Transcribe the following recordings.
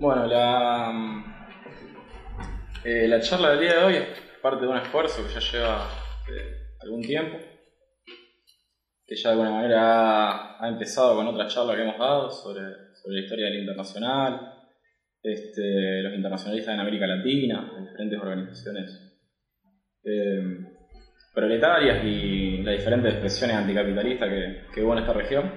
Bueno, la charla del día de hoy es parte de un esfuerzo que ya lleva algún tiempo, que ya de alguna manera ha empezado con otra charla que hemos dado sobre la historia del internacional, los internacionalistas en América Latina, en diferentes organizaciones proletarias y las diferentes expresiones anticapitalistas que hubo en esta región.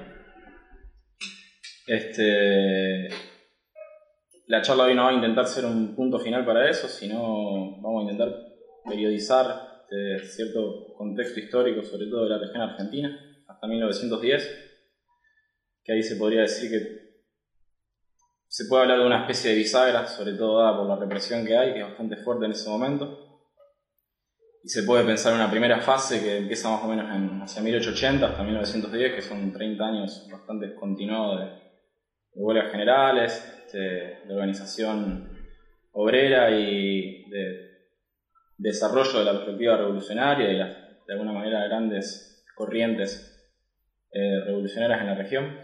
La charla hoy no va a intentar ser un punto final para eso, sino vamos a intentar periodizar cierto contexto histórico, sobre todo de la región argentina, hasta 1910, que ahí se podría decir que se puede hablar de una especie de bisagra, sobre todo dada por la represión que hay, que es bastante fuerte en ese momento, y se puede pensar en una primera fase que empieza más o menos hacia 1880 hasta 1910, que son 30 años bastante continuados de huelgas generales, de organización obrera y de desarrollo de la perspectiva revolucionaria y de alguna manera grandes corrientes revolucionarias en la región.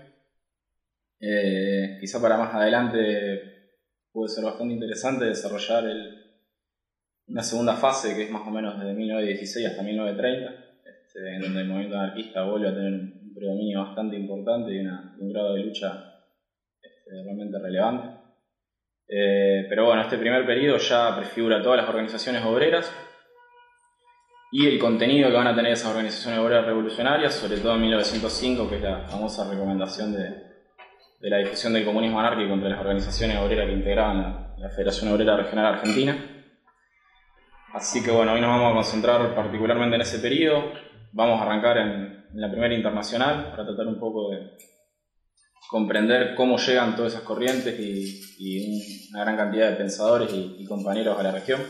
Quizá para más adelante puede ser bastante interesante desarrollar una segunda fase que es más o menos desde 1916 hasta 1930, en donde el movimiento anarquista vuelve a tener un predominio bastante importante y un grado de lucha realmente relevante. Pero bueno, este primer periodo ya prefigura todas las organizaciones obreras y el contenido que van a tener esas organizaciones obreras revolucionarias, sobre todo en 1905, que es la famosa recomendación de la difusión del comunismo anárquico entre las organizaciones obreras que integraban la Federación Obrera Regional Argentina. Así que bueno, hoy nos vamos a concentrar particularmente en ese periodo. Vamos a arrancar en la primera internacional para tratar un poco de comprender cómo llegan todas esas corrientes y una gran cantidad de pensadores y compañeros a la región.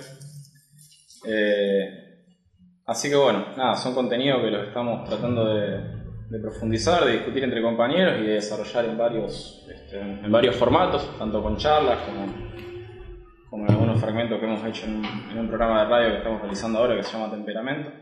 Así que bueno, nada, son contenidos que los estamos tratando de profundizar, de discutir entre compañeros y de desarrollar en varios formatos, tanto con charlas como en algunos fragmentos que hemos hecho en un programa de radio que estamos realizando ahora que se llama Temperamento.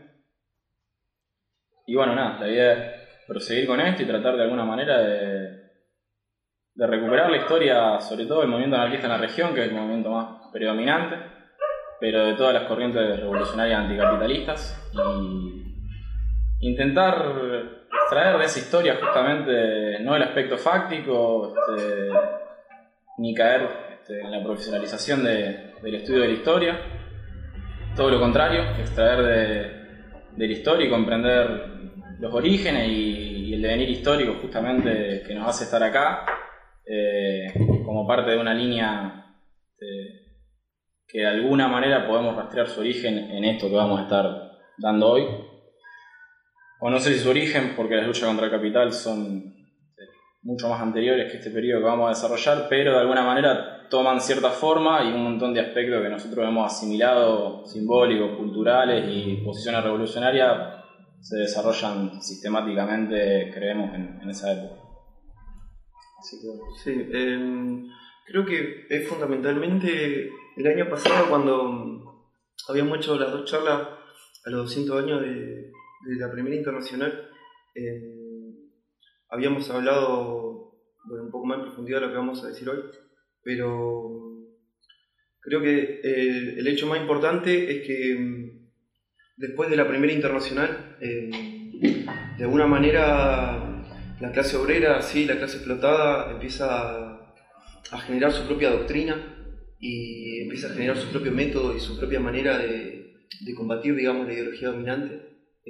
Y bueno, nada, la idea es proseguir con esto y tratar de alguna manera de recuperar la historia, sobre todo del movimiento anarquista en la región, que es el movimiento más predominante, pero de todas las corrientes revolucionarias anticapitalistas, y intentar extraer de esa historia justamente no el aspecto fáctico, ni caer en la profesionalización del estudio de la historia, todo lo contrario, extraer de la historia y comprender los orígenes y el devenir histórico justamente que nos hace estar acá, como parte de una línea que de alguna manera podemos rastrear su origen en esto que vamos a estar dando hoy. O no sé si su origen, porque las luchas contra el capital son mucho más anteriores que este periodo que vamos a desarrollar, pero de alguna manera toman cierta forma y un montón de aspectos que nosotros hemos asimilado, simbólicos, culturales y posiciones revolucionarias, se desarrollan sistemáticamente, creemos, en esa época. Así que... Sí, creo que es fundamentalmente el año pasado cuando habíamos hecho las dos charlas a los 200 años de la primera internacional. Habíamos hablado un poco más en profundidad de lo que vamos a decir hoy, pero creo que el hecho más importante es que después de la primera internacional, de alguna manera la clase obrera, sí, la clase explotada, empieza a generar su propia doctrina y empieza a generar su propio método y su propia manera de combatir, digamos, la ideología dominante.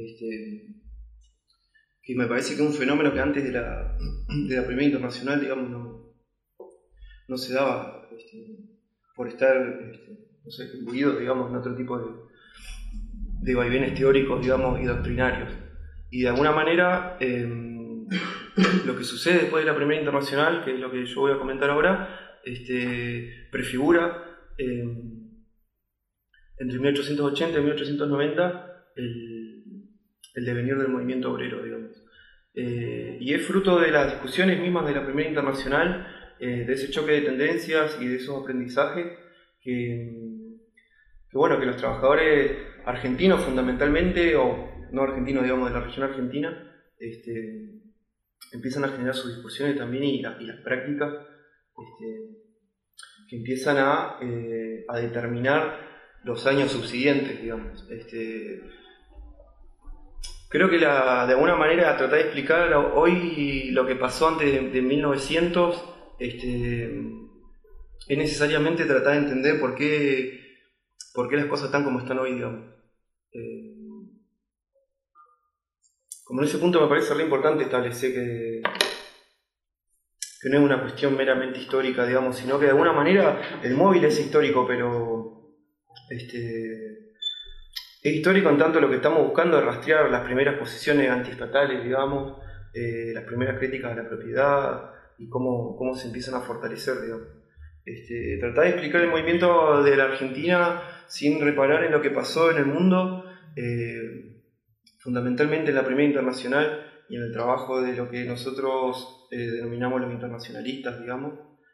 Que me parece que es un fenómeno que antes de la primera internacional, digamos, no se daba, por estar no sé, imbuidos, digamos, en otro tipo de vaivenes teóricos, digamos, y doctrinarios. Y de alguna manera lo que sucede después de la primera internacional, que es lo que yo voy a comentar ahora, prefigura entre 1880 y 1890 el devenir del movimiento obrero, digamos. Y es fruto de las discusiones mismas de la primera internacional, de ese choque de tendencias y de esos aprendizajes que los trabajadores argentinos fundamentalmente, o no argentinos, digamos, de la región argentina, empiezan a generar sus discusiones también y las prácticas que empiezan a determinar los años subsiguientes, digamos. Creo que de alguna manera tratar de explicar hoy lo que pasó antes de 1900 es necesariamente tratar de entender por qué las cosas están como están hoy, digamos. Como en ese punto me parece re importante establecer que no es una cuestión meramente histórica, digamos, sino que de alguna manera el móvil es histórico, pero es histórico en tanto lo que estamos buscando es rastrear las primeras posiciones antiestatales, digamos, las primeras críticas a la propiedad y cómo se empiezan a fortalecer, digamos. Tratar de explicar el movimiento de la Argentina sin reparar en lo que pasó en el mundo, fundamentalmente en la Primera Internacional y en el trabajo de lo que nosotros denominamos los internacionalistas, digamos,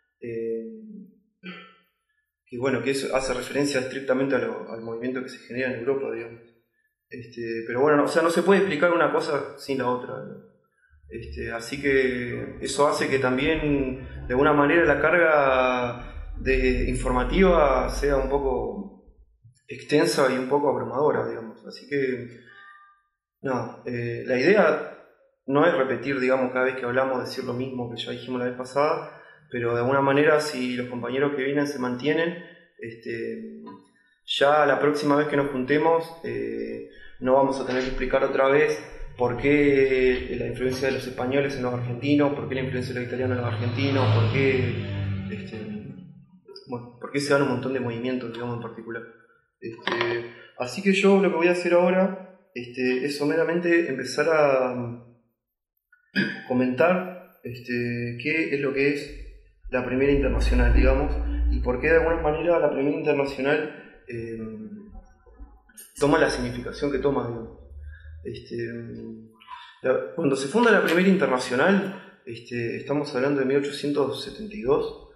que eso hace referencia estrictamente al movimiento que se genera en Europa, digamos. Pero bueno, o sea, no se puede explicar una cosa sin la otra, ¿no? Así que eso hace que también, de alguna manera, la carga informativa sea un poco extensa y un poco abrumadora, digamos. Así que, no, la idea no es repetir, digamos, cada vez que hablamos, decir lo mismo que ya dijimos la vez pasada, pero de alguna manera, si los compañeros que vienen se mantienen, ya la próxima vez que nos juntemos no vamos a tener que explicar otra vez por qué la influencia de los españoles en los argentinos, por qué la influencia de los italianos en los argentinos, por qué se dan un montón de movimientos, digamos, en particular. Así que yo lo que voy a hacer ahora es someramente empezar a comentar qué es lo que es la Primera Internacional, digamos, y por qué de alguna manera la Primera Internacional toma la significación que toma, digamos. Cuando se funda la Primera Internacional, estamos hablando de 1872,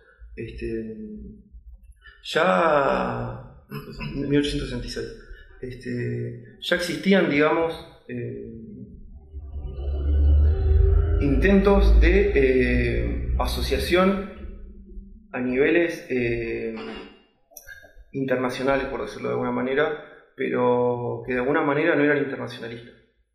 ya 1866, ya existían, digamos, intentos de asociación a niveles internacionales, por decirlo de alguna manera, pero que de alguna manera no eran internacionalistas.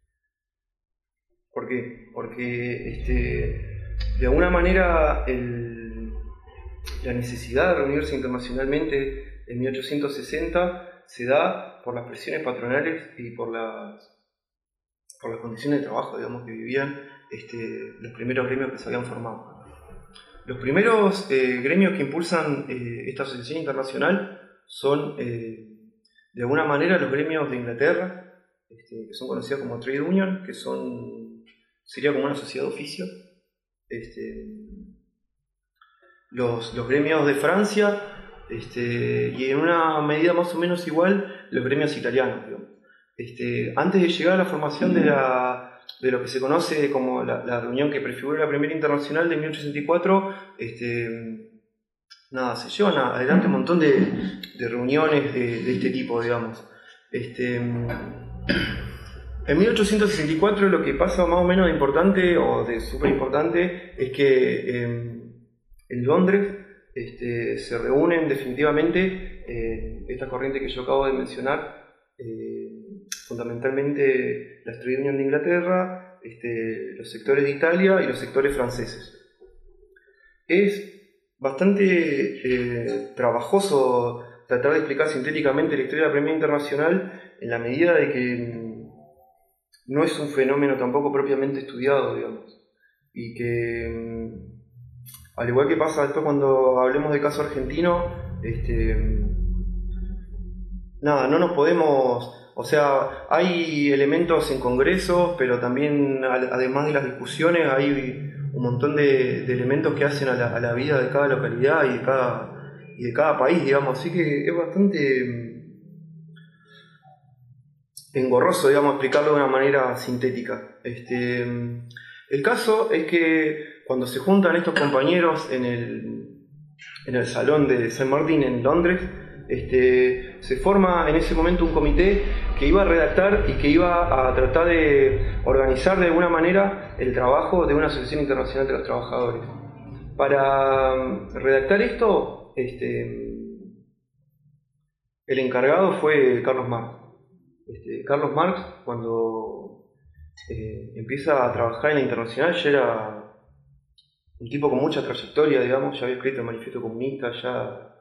¿Por qué? Porque de alguna manera la necesidad de reunirse internacionalmente en 1860 se da por las presiones patronales y por las condiciones de trabajo, digamos, que vivían los primeros gremios que se habían formado. Los primeros gremios que impulsan esta asociación internacional son, de alguna manera, los gremios de Inglaterra, que son conocidos como Trade Union, que sería como una sociedad de oficio. Los gremios de Francia, y en una medida más o menos igual, los gremios italianos, digamos. Antes de llegar a la formación de lo que se conoce como la reunión que prefigura la Primera Internacional de 1864, se llevan adelante un montón de reuniones de este tipo, digamos. En 1864 lo que pasa más o menos de importante, o de súper importante, es que en Londres se reúnen definitivamente esta corriente que yo acabo de mencionar, fundamentalmente la Trade Union de Inglaterra, los sectores de Italia y los sectores franceses. Es bastante trabajoso tratar de explicar sintéticamente la historia de la Primera Internacional en la medida de que no es un fenómeno tampoco propiamente estudiado, digamos, y que al igual que pasa después cuando hablemos del caso argentino, no nos podemos... O sea, hay elementos en congresos, pero también, además de las discusiones, hay un montón de elementos que hacen a la vida de cada localidad y de cada país, digamos. Así que es bastante engorroso, digamos, explicarlo de una manera sintética. El caso es que cuando se juntan estos compañeros en el salón de Saint Martin en Londres, se forma en ese momento un comité que iba a redactar y que iba a tratar de organizar de alguna manera el trabajo de una asociación internacional de los trabajadores. Para redactar esto, el encargado fue Carlos Marx. Carlos Marx, cuando empieza a trabajar en la Internacional, ya era un tipo con mucha trayectoria, digamos, ya había escrito el Manifiesto Comunista, ya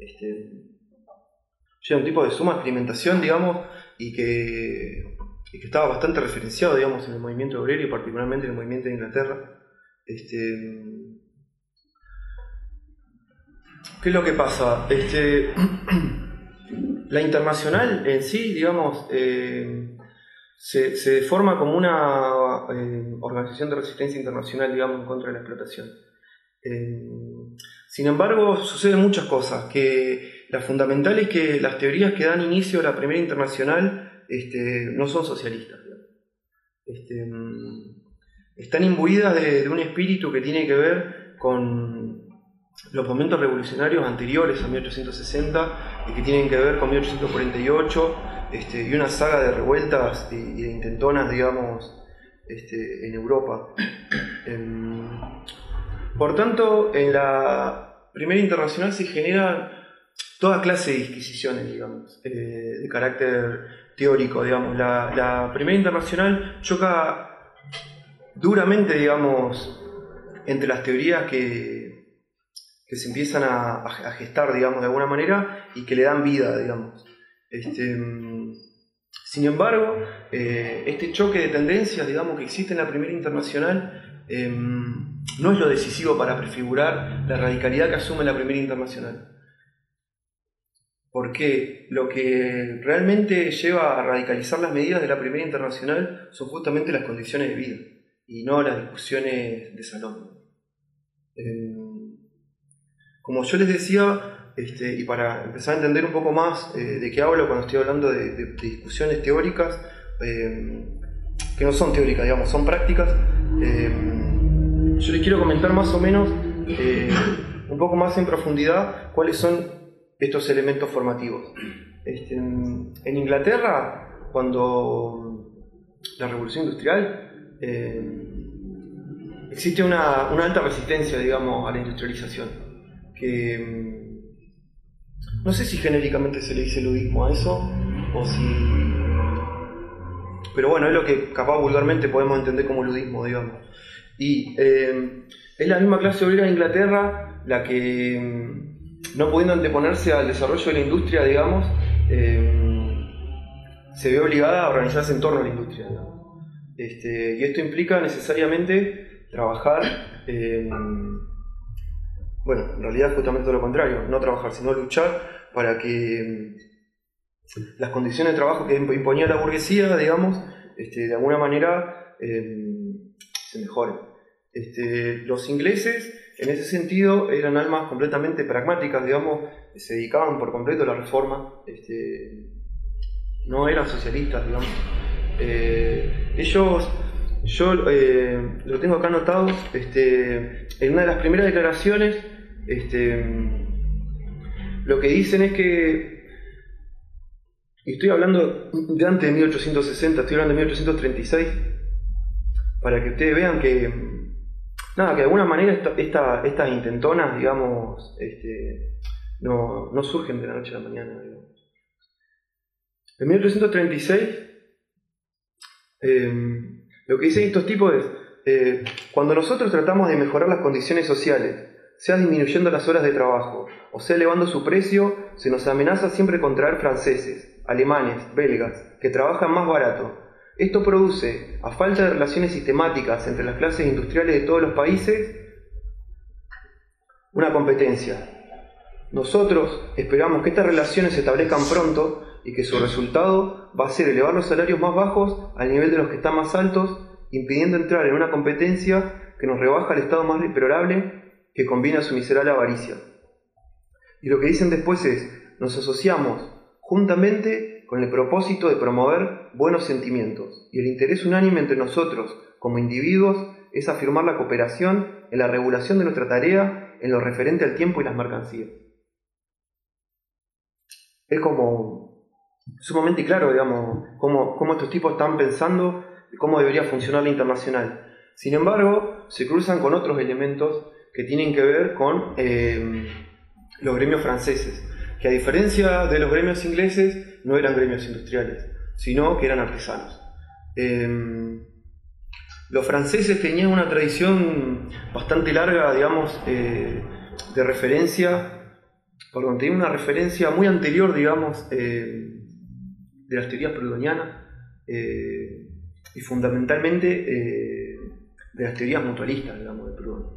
era un tipo de suma experimentación, digamos, y que estaba bastante referenciado, digamos, en el movimiento obrero y particularmente en el movimiento de Inglaterra. ¿Qué es lo que pasa? La Internacional en sí, digamos, se forma como una organización de resistencia internacional, digamos, en contra de la explotación. Sin embargo, suceden muchas cosas, que la fundamental es que las teorías que dan inicio a la Primera Internacional no son socialistas. Están imbuidas de un espíritu que tiene que ver con los momentos revolucionarios anteriores a 1860 y que tienen que ver con 1848 y una saga de revueltas y de intentonas, digamos, en Europa. Por tanto, en la Primera Internacional se generan toda clase de disquisiciones, digamos, de carácter teórico, digamos. La Primera Internacional choca duramente, digamos, entre las teorías que se empiezan a gestar, digamos, de alguna manera y que le dan vida, digamos. Sin embargo, este choque de tendencias, digamos, que existe en la Primera Internacional no es lo decisivo para prefigurar la radicalidad que asume la Primera Internacional. Porque lo que realmente lleva a radicalizar las medidas de la Primera Internacional son justamente las condiciones de vida y no las discusiones de salón. Como yo les decía, y para empezar a entender un poco más de qué hablo cuando estoy hablando de discusiones teóricas, que no son teóricas, digamos, son prácticas, yo les quiero comentar más o menos, un poco más en profundidad, cuáles son estos elementos formativos. En Inglaterra, cuando la Revolución Industrial, existe una alta resistencia, digamos, a la industrialización, que no sé si genéricamente se le dice ludismo a eso, o si... pero bueno, es lo que capaz vulgarmente podemos entender como ludismo, digamos. Y es la misma clase obrera de Inglaterra la que, no pudiendo anteponerse al desarrollo de la industria, digamos, se ve obligada a organizarse en torno a la industria, digamos. Y esto implica necesariamente trabajar, bueno, en realidad justamente todo lo contrario, no trabajar, sino luchar para que las condiciones de trabajo que imponía la burguesía, digamos, de alguna manera se mejoren. Los ingleses, en ese sentido, eran almas completamente pragmáticas, digamos, se dedicaban por completo a la reforma, no eran socialistas, digamos. Ellos, yo lo tengo acá anotado, en una de las primeras declaraciones, lo que dicen es que, y estoy hablando de antes de 1860, estoy hablando de 1836, para que ustedes vean que, nada, que de alguna manera estas intentonas, digamos, no surgen de la noche a la mañana, digamos. En 1836, lo que dicen estos tipos es, cuando nosotros tratamos de mejorar las condiciones sociales, sea disminuyendo las horas de trabajo, o sea elevando su precio, se nos amenaza siempre con traer franceses, alemanes, belgas, que trabajan más barato. Esto produce, a falta de relaciones sistemáticas entre las clases industriales de todos los países, una competencia. Nosotros esperamos que estas relaciones se establezcan pronto y que su resultado va a ser elevar los salarios más bajos al nivel de los que están más altos, impidiendo entrar en una competencia que nos rebaja al estado más deplorable que conviene a su miserable avaricia. Y lo que dicen después es, nos asociamos juntamente con el propósito de promover buenos sentimientos, y el interés unánime entre nosotros como individuos es afirmar la cooperación en la regulación de nuestra tarea en lo referente al tiempo y las mercancías. Es como sumamente claro, digamos, cómo estos tipos están pensando cómo debería funcionar la internacional. Sin embargo, se cruzan con otros elementos que tienen que ver con los gremios franceses, que a diferencia de los gremios ingleses no eran gremios industriales, sino que eran artesanos. Los franceses tenían una tradición bastante larga, digamos, de referencia, tenían una referencia muy anterior, digamos, de las teorías proudhonianas y fundamentalmente de las teorías mutualistas, digamos, de Proudhon.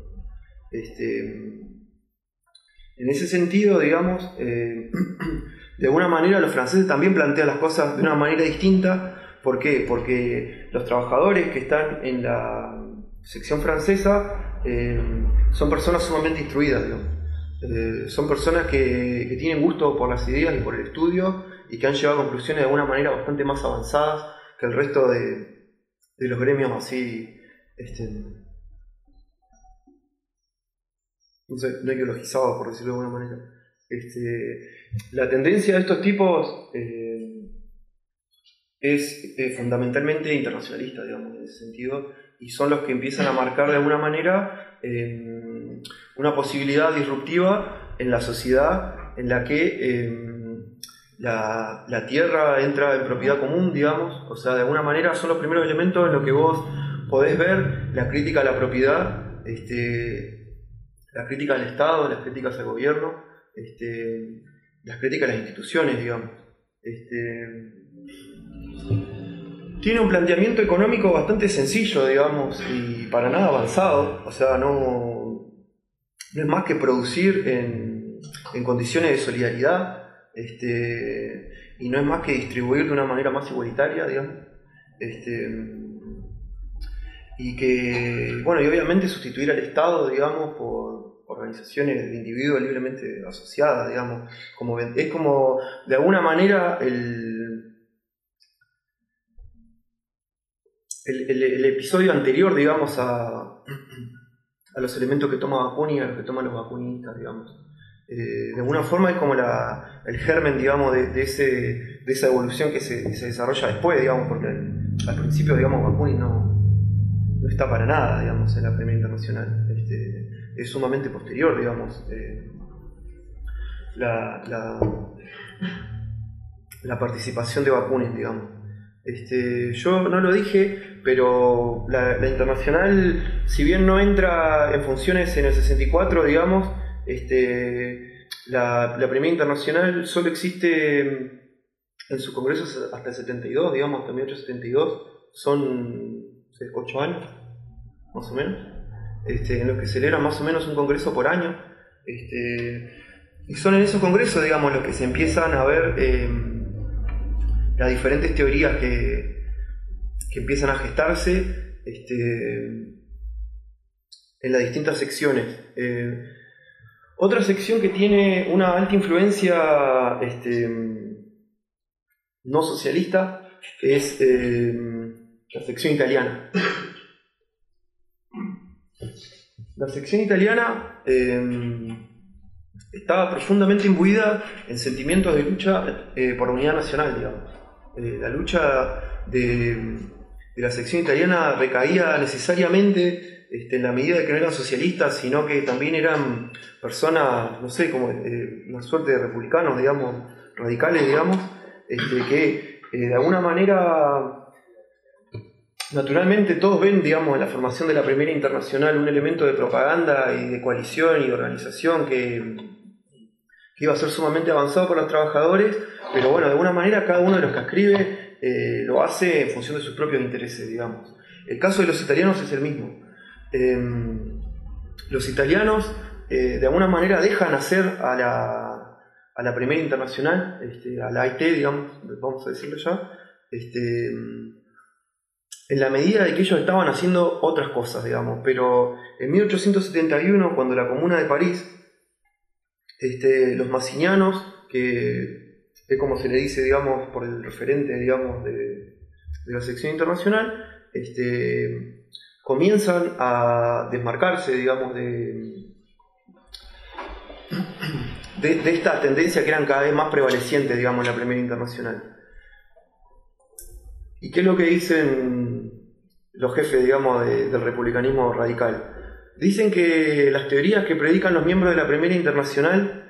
En ese sentido, digamos, de alguna manera los franceses también plantean las cosas de una manera distinta. ¿Por qué? Porque los trabajadores que están en la sección francesa son personas sumamente instruidas, digamos. Son personas que tienen gusto por las ideas y por el estudio y que han llegado a conclusiones de alguna manera bastante más avanzadas que el resto de los gremios así, no ideologizados, por decirlo de alguna manera. La tendencia de estos tipos es fundamentalmente internacionalista, digamos, en ese sentido, y son los que empiezan a marcar de alguna manera una posibilidad disruptiva en la sociedad en la que la tierra entra en propiedad común, digamos. O sea, de alguna manera son los primeros elementos en los que vos podés ver la crítica a la propiedad, la crítica al Estado, las críticas al gobierno, las críticas a las instituciones, digamos. Tiene un planteamiento económico bastante sencillo, digamos, y para nada avanzado. O sea, no es más que producir en condiciones de solidaridad, y no es más que distribuir de una manera más igualitaria, digamos. Y que, bueno, y obviamente sustituir al Estado, digamos, por organizaciones de individuos libremente asociadas, digamos. Es como, de alguna manera, el episodio anterior, digamos, a los elementos que toma Bakunin y a los que toman los bakunistas, digamos. De alguna forma es como el germen, digamos, de esa evolución que se desarrolla después, digamos, porque al principio, digamos, Bakunin no está para nada, digamos, en la Primera Internacional. Es sumamente posterior, digamos, la participación de Bakunin, digamos. Yo no lo dije, pero la Internacional, si bien no entra en funciones en el 64, digamos, la Primera Internacional solo existe en sus congresos hasta el 72, digamos, hasta 1872, son 8 años, más o menos, en los que celebra más o menos un congreso por año, y son en esos congresos, digamos, los que se empiezan a ver las diferentes teorías que empiezan a gestarse en las distintas secciones. Otra sección que tiene una alta influencia no socialista es la sección italiana. La sección italiana estaba profundamente imbuida en sentimientos de lucha por la unidad nacional, digamos. La lucha de la sección italiana recaía necesariamente en la medida de que no eran socialistas, sino que también eran personas, no sé, como una suerte de republicanos, digamos, radicales, digamos, que de alguna manera, naturalmente todos ven, digamos, en la formación de la Primera Internacional un elemento de propaganda y de coalición y de organización que iba a ser sumamente avanzado por los trabajadores, pero bueno, de alguna manera cada uno de los que escribe lo hace en función de sus propios intereses, digamos. El caso de los italianos es el mismo. Los italianos de alguna manera dejan hacer a la Primera Internacional, a la AIT, digamos, vamos a decirlo ya, en la medida de que ellos estaban haciendo otras cosas, digamos. Pero en 1871, cuando la Comuna de París, los massinianos, que es como se le dice, digamos, por el referente, digamos, de la sección internacional, comienzan a desmarcarse, digamos, de esta tendencia que eran cada vez más prevalecientes, digamos, en la Primera Internacional. ¿Y qué es lo que dicen los jefes, digamos, del republicanismo radical? Dicen que las teorías que predican los miembros de la Primera Internacional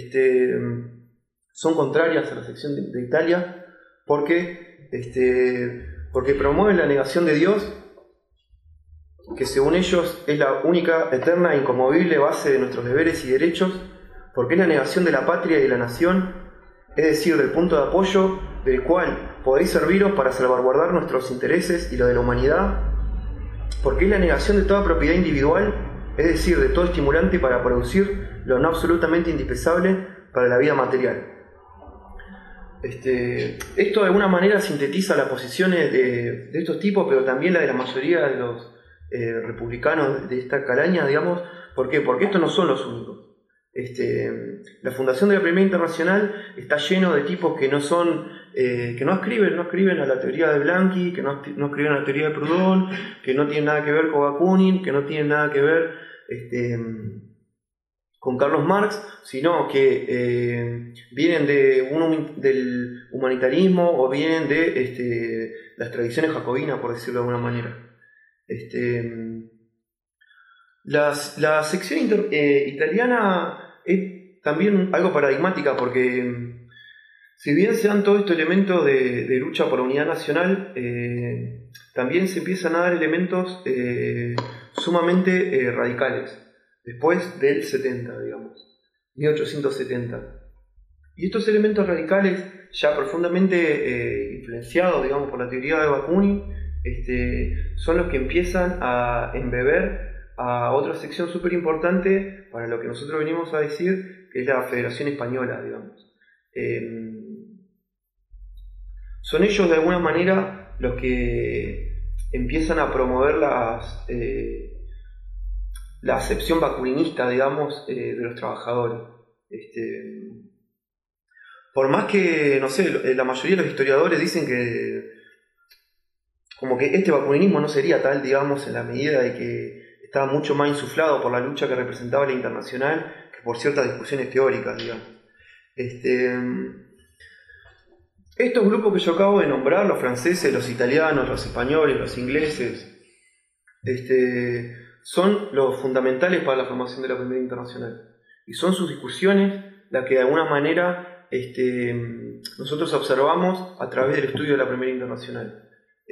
son contrarias a la sección de Italia porque promueven la negación de Dios, que según ellos es la única, eterna e inconmovible base de nuestros deberes y derechos, porque es la negación de la patria y de la nación, es decir, del punto de apoyo del cual podéis serviros para salvaguardar nuestros intereses y los de la humanidad, porque es la negación de toda propiedad individual, es decir, de todo estimulante para producir lo no absolutamente indispensable para la vida material. Esto de alguna manera sintetiza las posiciones de estos tipos, pero también la de la mayoría de los republicanos de esta calaña, digamos. ¿Por qué? Porque estos no son los únicos. La fundación de la Primera Internacional está lleno de tipos que no son, que no escriben a la teoría de Blanqui, que no escriben a la teoría de Proudhon, que no tienen nada que ver con Bakunin, que no tienen nada que ver con Carlos Marx, sino que vienen del humanitarismo o vienen de las tradiciones jacobinas, por decirlo de alguna manera. La sección italiana es también algo paradigmática porque si bien se dan todos estos elementos de lucha por la unidad nacional, también se empiezan a dar elementos sumamente radicales después del 70, digamos, 1870. Y estos elementos radicales, ya profundamente influenciados, digamos, por la teoría de Bakunin, son los que empiezan a embeber a otra sección súper importante para lo que nosotros venimos a decir, que es la Federación Española, digamos. Son ellos de alguna manera los que empiezan a promover la acepción bakuninista, digamos, de los trabajadores. Por más que, no sé, la mayoría de los historiadores dicen que como que este bakuninismo no sería tal, digamos, en la medida de que estaba mucho más insuflado por la lucha que representaba la Internacional que por ciertas discusiones teóricas, digamos. Estos grupos que yo acabo de nombrar, los franceses, los italianos, los españoles, los ingleses, son los fundamentales para la formación de la Primera Internacional. Y son sus discusiones las que de alguna manera nosotros observamos a través del estudio de la Primera Internacional.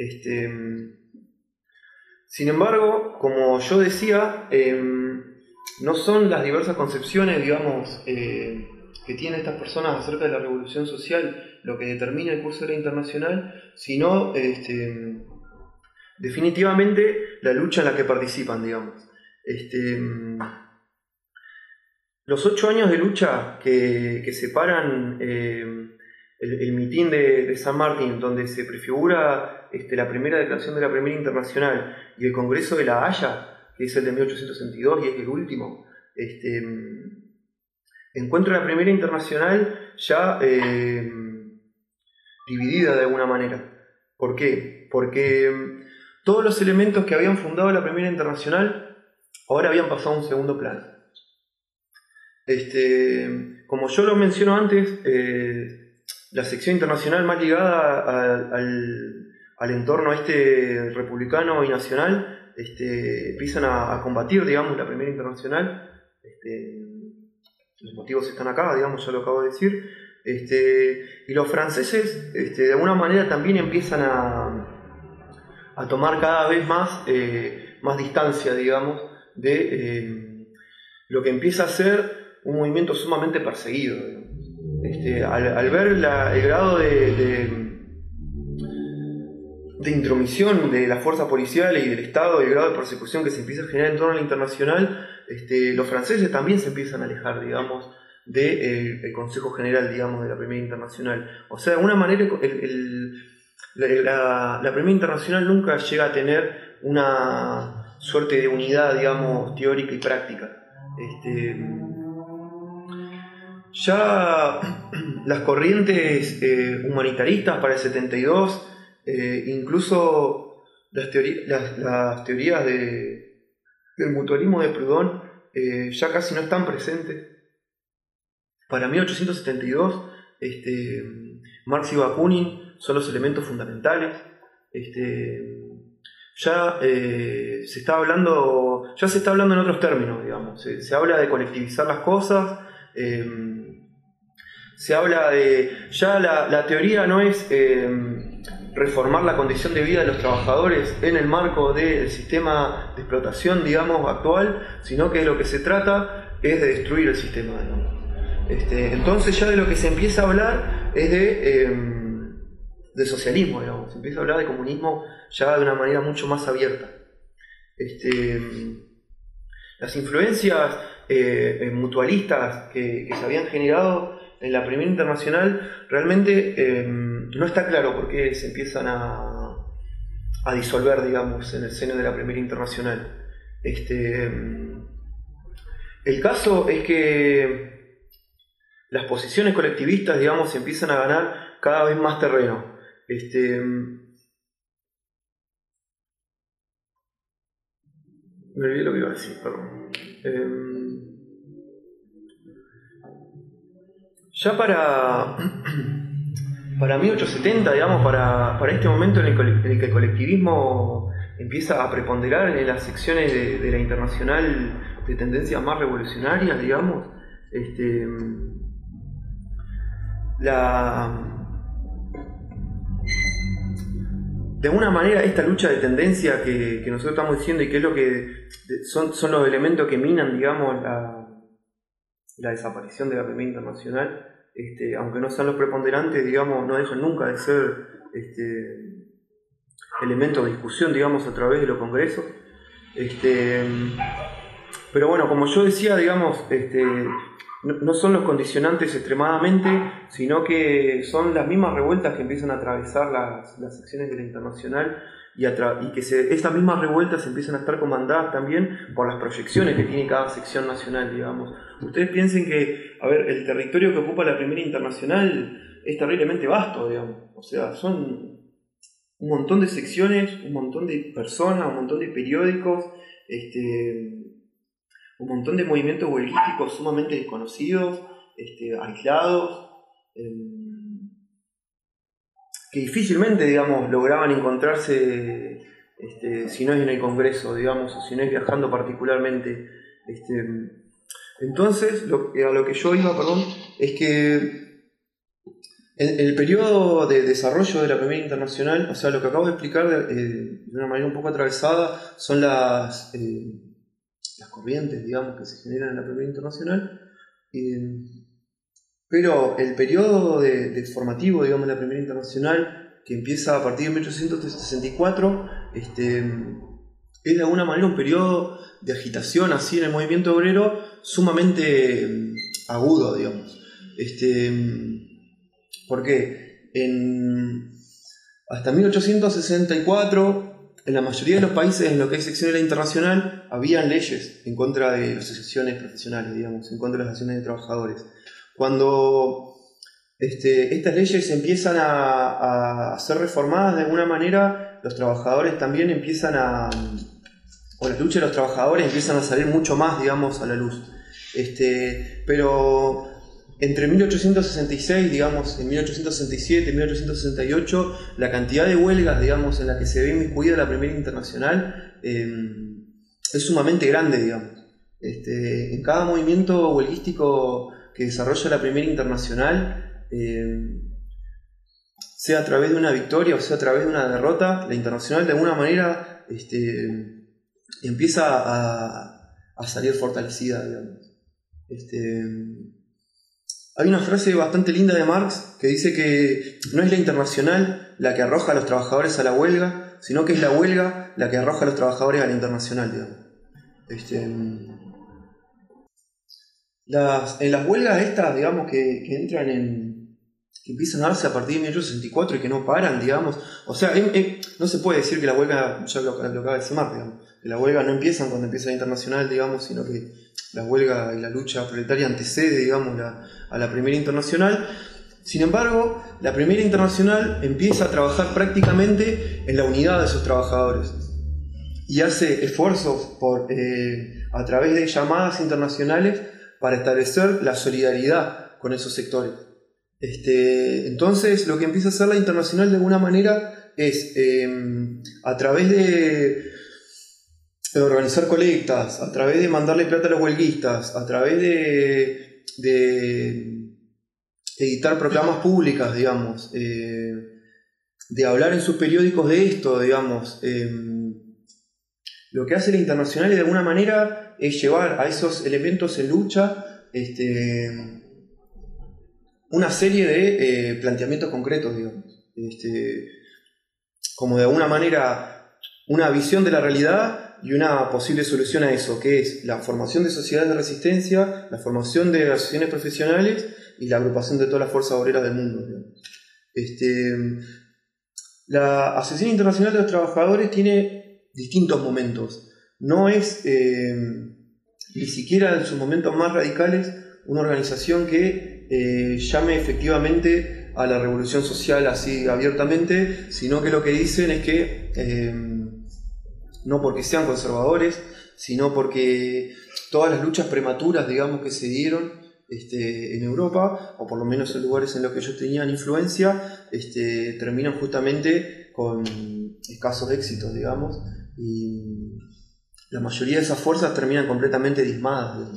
Sin embargo, como yo decía, no son las diversas concepciones, digamos, que tienen estas personas acerca de la revolución social lo que determina el curso de la Internacional, sino definitivamente la lucha en la que participan, digamos. Los 8 años de lucha que separan el mitin de San Martín, donde se prefigura la primera declaración de la Primera Internacional, y el Congreso de La Haya, que es el de 1862 y es el último, encuentra la Primera Internacional ya dividida de alguna manera. ¿Por qué? Porque todos los elementos que habían fundado la Primera Internacional ahora habían pasado a un segundo plano. Como yo lo menciono antes, la sección internacional más ligada al entorno republicano y nacional empiezan a combatir, digamos, la Primera Internacional. Los motivos están acá, digamos, ya lo acabo de decir. Y los franceses, de alguna manera, también empiezan a tomar cada vez más distancia, digamos, de lo que empieza a ser un movimiento sumamente perseguido. Al ver el grado de intromisión de las fuerzas policiales y del Estado y el grado de persecución que se empieza a generar en torno a la Internacional, los franceses también se empiezan a alejar, digamos, del Consejo General, digamos, de la Primera Internacional. O sea, de alguna manera la Primera Internacional nunca llega a tener una suerte de unidad, digamos, teórica y práctica. Ya las corrientes humanitaristas para el 72, incluso las teorías del mutualismo de Proudhon ya casi no están presentes. Para 1872, Marx y Bakunin son los elementos fundamentales. ya se está hablando en otros términos, digamos. Se habla de colectivizar las cosas, se habla de... Ya la teoría no es reformar la condición de vida de los trabajadores en el marco del sistema de explotación, digamos, actual, sino que lo que se trata es de destruir el sistema, digamos. Entonces ya de lo que se empieza a hablar es de socialismo, digamos. Se empieza a hablar de comunismo ya de una manera mucho más abierta. Las influencias mutualistas que se habían generado en la Primera Internacional realmente no está claro por qué se empiezan a disolver, digamos, en el seno de la Primera Internacional. El caso es que las posiciones colectivistas, digamos, empiezan a ganar cada vez más terreno. Me olvidé lo que iba a decir, perdón. Ya para 1870, digamos, para este momento en el que el colectivismo empieza a preponderar en las secciones de la Internacional de tendencias más revolucionarias, digamos, de alguna manera esta lucha de tendencia que nosotros estamos diciendo y que es lo que son los elementos que minan, digamos, la desaparición de la Primera Internacional, aunque no sean los preponderantes, digamos, no dejan nunca de ser elementos de discusión, digamos, a través de los congresos. Pero bueno, como yo decía, digamos, no son los condicionantes extremadamente, sino que son las mismas revueltas que empiezan a atravesar las secciones de la Internacional y que estas mismas revueltas empiezan a estar comandadas también por las proyecciones que tiene cada sección nacional, digamos. Ustedes piensen que, a ver, el territorio que ocupa la Primera Internacional es terriblemente vasto, digamos. O sea, son un montón de secciones, un montón de personas, un montón de periódicos, un montón de movimientos huelguísticos sumamente desconocidos, aislados, que difícilmente, digamos, lograban encontrarse si no es en el Congreso, digamos, o si no es viajando particularmente. Entonces, a lo que yo iba, perdón, es que el periodo de desarrollo de la Primera Internacional, o sea, lo que acabo de explicar de una manera un poco atravesada, son las corrientes, digamos, que se generan en la Primera Internacional, pero el periodo de formativo, digamos, de la Primera Internacional, que empieza a partir de 1864, es de alguna manera un periodo de agitación así en el movimiento obrero sumamente agudo, digamos. Porque hasta 1864, en la mayoría de los países en lo que es sección de la Internacional, habían leyes en contra de las asociaciones profesionales, digamos, en contra de las asociaciones de trabajadores. Cuando estas leyes empiezan a ser reformadas de alguna manera, los trabajadores también o las luchas de los trabajadores empiezan a salir mucho más, digamos, a la luz. Pero entre 1866, digamos, en 1867 y 1868, la cantidad de huelgas, digamos, en la que se ve inmiscuida la Primera Internacional es sumamente grande, digamos. En cada movimiento huelguístico que desarrolla la Primera Internacional, sea a través de una victoria o sea a través de una derrota, la Internacional de alguna manera empieza a salir fortalecida, digamos. Hay una frase bastante linda de Marx que dice que no es la Internacional la que arroja a los trabajadores a la huelga, sino que es la huelga la que arroja a los trabajadores a la Internacional, digamos. En las huelgas estas, digamos, que entran que empiezan a darse a partir de 1864 y que no paran, digamos, o sea, no se puede decir que la huelga, ya lo acaba de decir Marx, digamos, que la huelga no empiezan cuando empieza la Internacional, digamos, sino que la huelga y la lucha proletaria antecede, digamos, a la Primera Internacional. Sin embargo, la Primera Internacional empieza a trabajar prácticamente en la unidad de sus trabajadores y hace esfuerzos a través de llamadas internacionales para establecer la solidaridad con esos sectores. Entonces, lo que empieza a hacer la Internacional de alguna manera es a través de organizar colectas, a través de mandarle plata a los huelguistas, a través de editar proclamas públicas, digamos, de hablar en sus periódicos de esto, digamos. Lo que hace la Internacional de alguna manera es llevar a esos elementos en lucha una serie de planteamientos concretos, digamos. Como de alguna manera una visión de la realidad y una posible solución a eso, que es la formación de sociedades de resistencia, la formación de asociaciones profesionales y la agrupación de todas las fuerzas obreras del mundo, digamos. La Asociación Internacional de los Trabajadores tiene distintos momentos. No es ni siquiera en sus momentos más radicales una organización que llame efectivamente a la revolución social así abiertamente, sino que lo que dicen es que no porque sean conservadores, sino porque todas las luchas prematuras, digamos, que se dieron en Europa, o por lo menos en lugares en los que ellos tenían influencia, terminan justamente con escasos éxitos, digamos, y la mayoría de esas fuerzas terminan completamente diezmadas.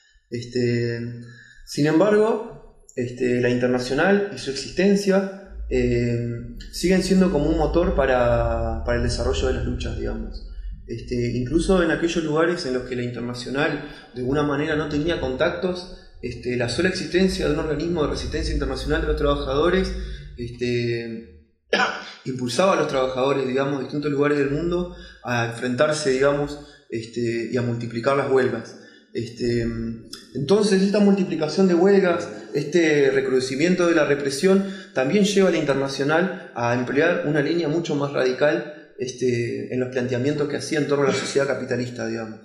Sin embargo, la Internacional y su existencia siguen siendo como un motor para el desarrollo de las luchas, digamos. Incluso en aquellos lugares en los que la Internacional de alguna manera no tenía contactos, la sola existencia de un organismo de resistencia internacional de los trabajadores impulsaba a los trabajadores, digamos, de distintos lugares del mundo a enfrentarse, digamos, y a multiplicar las huelgas. Entonces esta multiplicación de huelgas, este recrudecimiento de la represión también lleva a la Internacional a emplear una línea mucho más radical en los planteamientos que hacía en torno a la sociedad capitalista, digamos.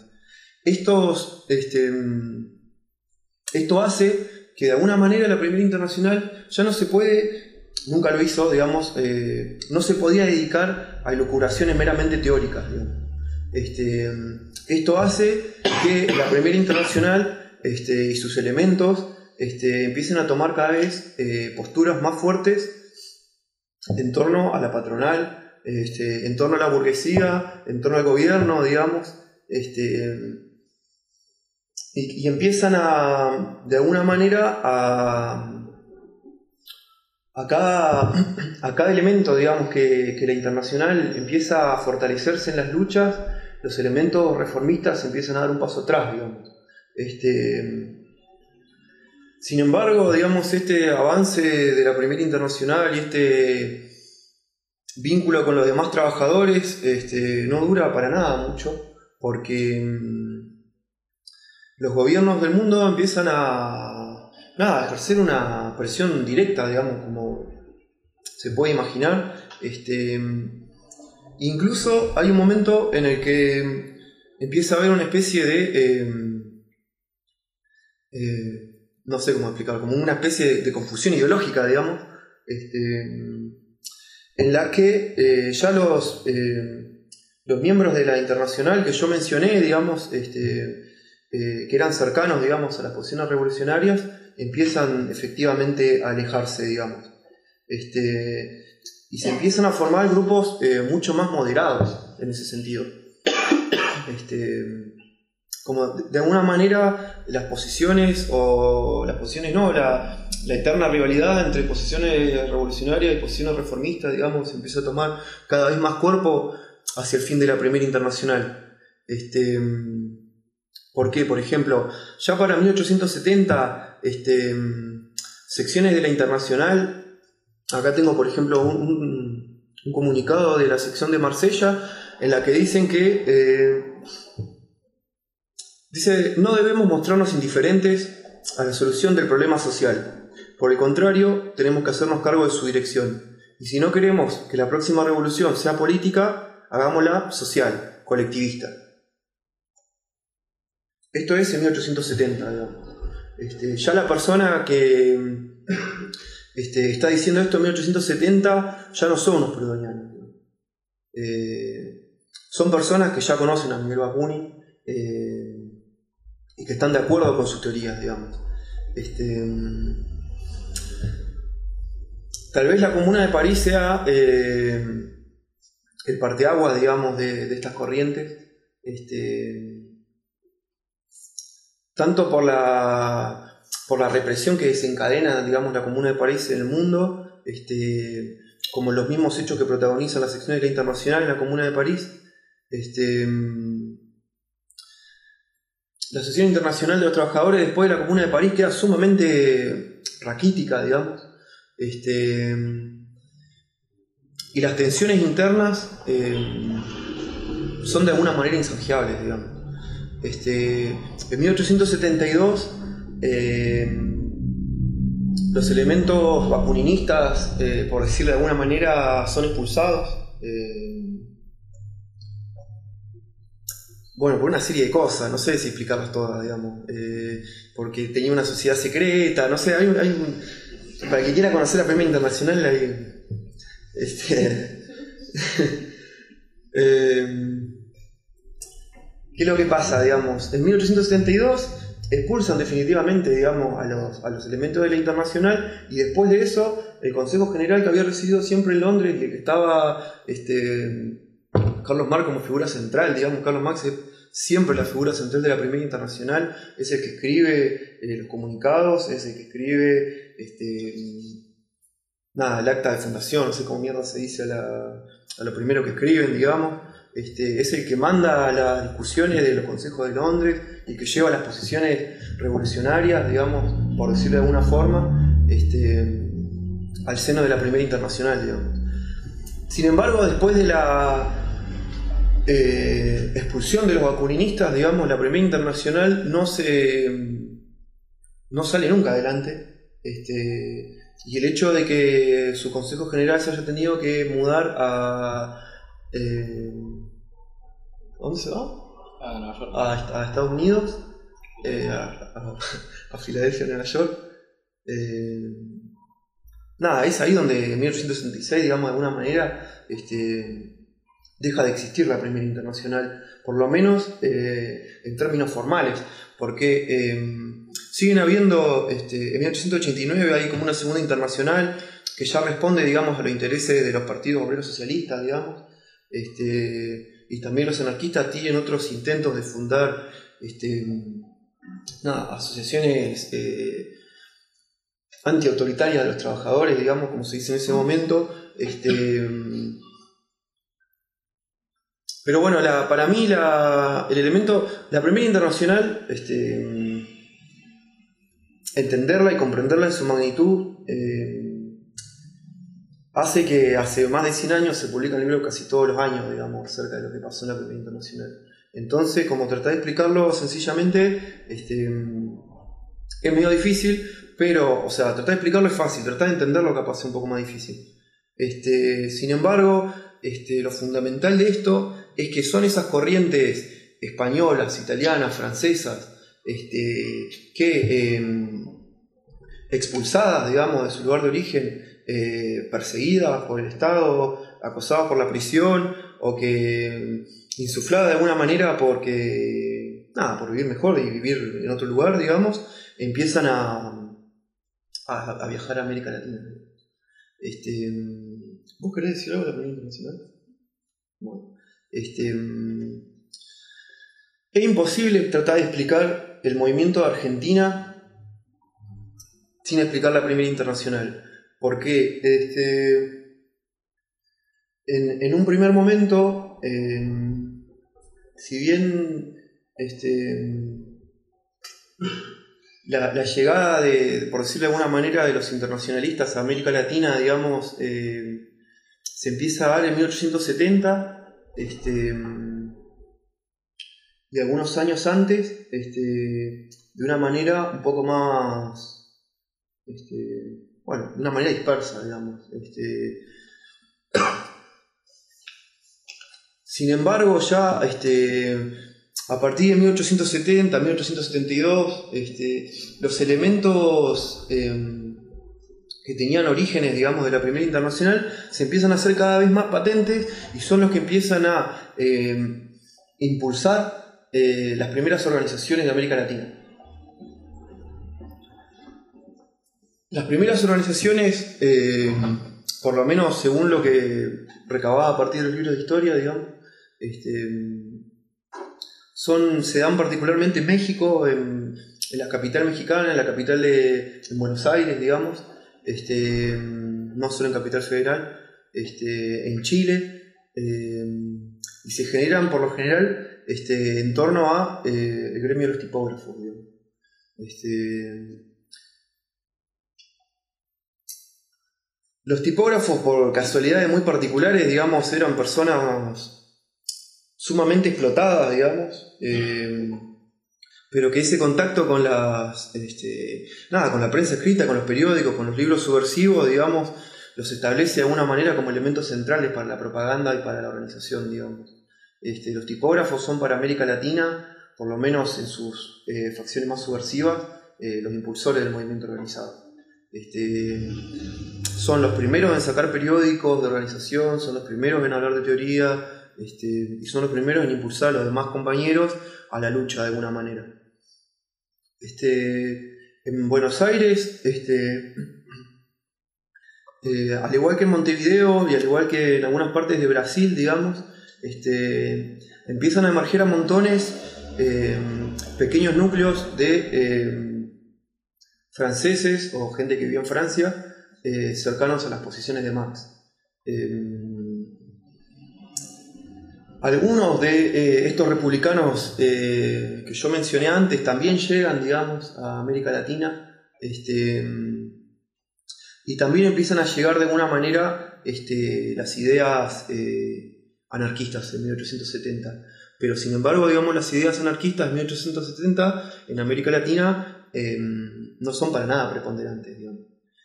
Esto hace que de alguna manera la Primera Internacional ya no se puede, nunca lo hizo, digamos, no se podía dedicar a elucubraciones meramente teóricas, digamos. Esto hace que la Primera Internacional y sus elementos empiecen a tomar cada vez posturas más fuertes en torno a la patronal, en torno a la burguesía, en torno al gobierno, digamos, y empiezan de alguna manera a cada elemento, digamos, que la Internacional empieza a fortalecerse en las luchas, los elementos reformistas empiezan a dar un paso atrás, digamos. Sin embargo, digamos, este avance de la Primera Internacional y este vínculo con los demás trabajadores no dura para nada mucho, porque los gobiernos del mundo empiezan a ejercer una presión directa, digamos, como se puede imaginar. Incluso hay un momento en el que empieza a haber una especie de no sé cómo explicar, como una especie de confusión ideológica, digamos, en la que ya los miembros de la Internacional que yo mencioné, digamos, que eran cercanos, digamos, a las posiciones revolucionarias, empiezan efectivamente a alejarse, digamos. Y se empiezan a formar grupos mucho más moderados en ese sentido. Como de alguna manera la eterna rivalidad entre posiciones revolucionarias y posiciones reformistas, digamos, empieza a tomar cada vez más cuerpo hacia el fin de la Primera Internacional. ¿Por qué? Por ejemplo, ya para 1870, secciones de la Internacional, acá tengo por ejemplo un comunicado de la sección de Marsella en la que dicen que no debemos mostrarnos indiferentes a la solución del problema social. Por el contrario, tenemos que hacernos cargo de su dirección. Y si no queremos que la próxima revolución sea política, hagámosla social, colectivista. Esto es en 1870, digamos. Ya la persona que está diciendo esto en 1870 ya no son unos predoñanos. Son personas que ya conocen a Miguel Bakunin y que están de acuerdo con sus teorías, digamos. Tal vez la Comuna de París sea el parteaguas, digamos, de estas corrientes, tanto por la represión que desencadena, digamos, la Comuna de París en el mundo, como los mismos hechos que protagonizan las secciones de la Internacional en la Comuna de París. La Asociación Internacional de los Trabajadores después de la Comuna de París queda sumamente raquítica, digamos, y las tensiones internas son de alguna manera insaciables, digamos. En 1872 los elementos bakuninista, por decirlo de alguna manera, son expulsados. Bueno, por una serie de cosas, no sé si explicarlas todas, digamos, porque tenía una sociedad secreta, no sé, para el que quiera conocer la Primera Internacional, ¿qué es lo que pasa, digamos? En 1872 expulsan definitivamente, digamos, a los elementos de la Internacional, y después de eso, el Consejo General, que había residido siempre en Londres y que estaba Carlos Marx como figura central, digamos, Carlos Marx es siempre la figura central de la Primera Internacional, es el que escribe los comunicados, es el que escribe el acta de fundación, no sé cómo mierda se dice a lo primero que escriben, digamos. Es el que manda las discusiones de los consejos de Londres y que lleva las posiciones revolucionarias, digamos, por decirlo de alguna forma, al seno de la Primera Internacional, digamos. Sin embargo, después de la expulsión de los bakuninistas, digamos, la Primera Internacional no sale nunca adelante, y el hecho de que su Consejo General se haya tenido que mudar a ¿dónde se va? A Nueva York. A Estados Unidos, a Filadelfia, Nueva York. Es ahí donde en 1866, digamos, de alguna manera, deja de existir la Primera Internacional, por lo menos en términos formales, porque siguen habiendo, en 1889 hay como una segunda internacional que ya responde, digamos, a los intereses de los partidos obreros socialistas, digamos, y también los anarquistas tienen otros intentos de fundar asociaciones antiautoritarias de los trabajadores, digamos, como se dice en ese momento. Pero bueno, para mí el elemento, la Primera Internacional, entenderla y comprenderla en su magnitud, hace que hace más de 100 años se publican libros casi todos los años, digamos, acerca de lo que pasó en la Primera Internacional. Entonces, como tratar de explicarlo sencillamente, es medio difícil, pero, o sea, tratar de explicarlo es fácil, tratar de entenderlo capaz es un poco más difícil. Sin embargo, lo fundamental de esto es que son esas corrientes españolas, italianas, francesas, que expulsadas, digamos, de su lugar de origen, perseguidas por el Estado, acosadas por la prisión, o que insufladas de alguna manera por vivir mejor y vivir en otro lugar, digamos, empiezan a viajar a América Latina. ¿Vos querés decir algo de la Primera Internacional? Bueno, es imposible tratar de explicar el movimiento de Argentina sin explicar la Primera Internacional, porque en un primer momento, si bien la llegada por decirlo de alguna manera, de los internacionalistas a América Latina, digamos, se empieza a dar en 1870, y algunos años antes, de una manera un poco más, de una manera dispersa, digamos. Sin embargo, ya a partir de 1870, 1872, los elementos que tenían orígenes, digamos, de la Primera Internacional se empiezan a hacer cada vez más patentes y son los que empiezan a impulsar las primeras organizaciones de América Latina. Las primeras organizaciones por lo menos según lo que recababa a partir de los libros de historia, digamos, se dan particularmente en México, en la capital mexicana, en la capital de Buenos Aires, digamos, no solo en Capital Federal, en Chile, y se generan por lo general en torno a el gremio de los tipógrafos, digamos. Los tipógrafos, por casualidades muy particulares, digamos, eran personas sumamente explotadas, digamos, pero que ese contacto con con la prensa escrita, con los periódicos, con los libros subversivos, digamos, los establece de alguna manera como elementos centrales para la propaganda y para la organización, digamos. Los tipógrafos son para América Latina, por lo menos en sus facciones más subversivas, los impulsores del movimiento organizado. Son los primeros en sacar periódicos de organización, son los primeros en hablar de teoría, y son los primeros en impulsar a los demás compañeros a la lucha de alguna manera. En Buenos Aires, al igual que en Montevideo y al igual que en algunas partes de Brasil, digamos, empiezan a emerger a montones pequeños núcleos de franceses o gente que vive en Francia cercanos a las posiciones de Marx. Algunos de estos republicanos que yo mencioné antes también llegan, digamos, a América Latina, y también empiezan a llegar de alguna manera las ideas anarquistas en 1870. Pero sin embargo, digamos, las ideas anarquistas de 1870 en América Latina no son para nada preponderantes, digamos.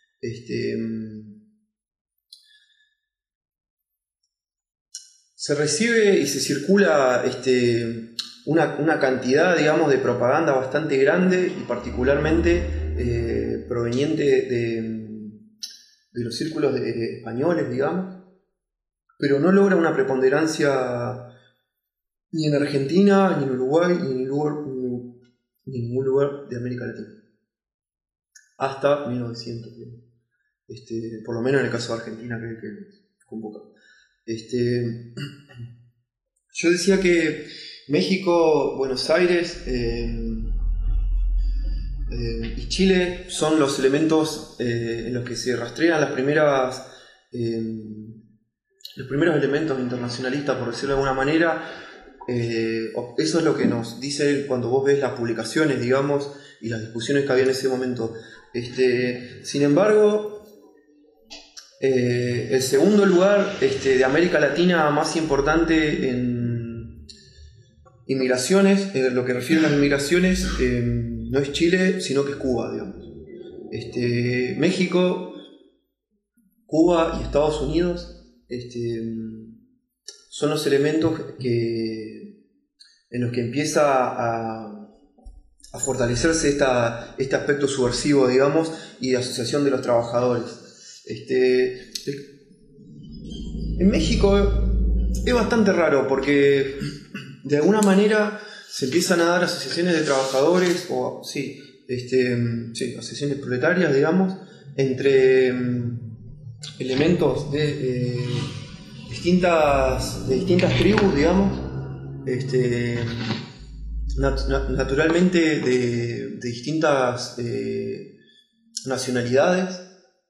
Se recibe y se circula una cantidad, digamos, de propaganda bastante grande y particularmente proveniente de los círculos españoles, digamos, pero no logra una preponderancia ni en Argentina, ni en Uruguay, ni en ningún lugar de América Latina. Hasta 1900, por lo menos en el caso de Argentina, que convoca. Yo decía que México, Buenos Aires y Chile son los elementos en los que se rastrean los primeros elementos internacionalistas, por decirlo de alguna manera. Eso es lo que nos dice él cuando vos ves las publicaciones, digamos, y las discusiones que había en ese momento. Sin embargo, el segundo lugar de América Latina más importante en inmigraciones, lo que refiere a las inmigraciones, no es Chile, sino que es Cuba, digamos. México, Cuba y Estados Unidos son los elementos en los que empieza a fortalecerse este aspecto subversivo, digamos, y de asociación de los trabajadores. En México es bastante raro porque de alguna manera se empiezan a dar asociaciones de trabajadores, o asociaciones proletarias, digamos, entre elementos de distintas tribus, digamos, naturalmente de distintas nacionalidades.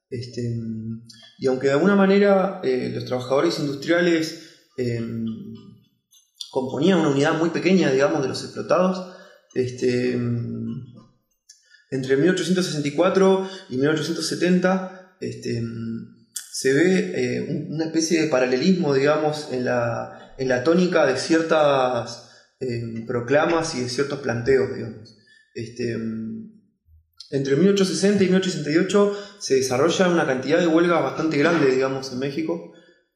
Y aunque de alguna manera los trabajadores industriales componían una unidad muy pequeña, digamos, de los explotados, entre 1864 y 1870 se ve una especie de paralelismo, digamos, en la tónica de ciertas proclamas y de ciertos planteos, digamos. Entre 1860 y 1868 se desarrolla una cantidad de huelgas bastante grande, digamos, en México,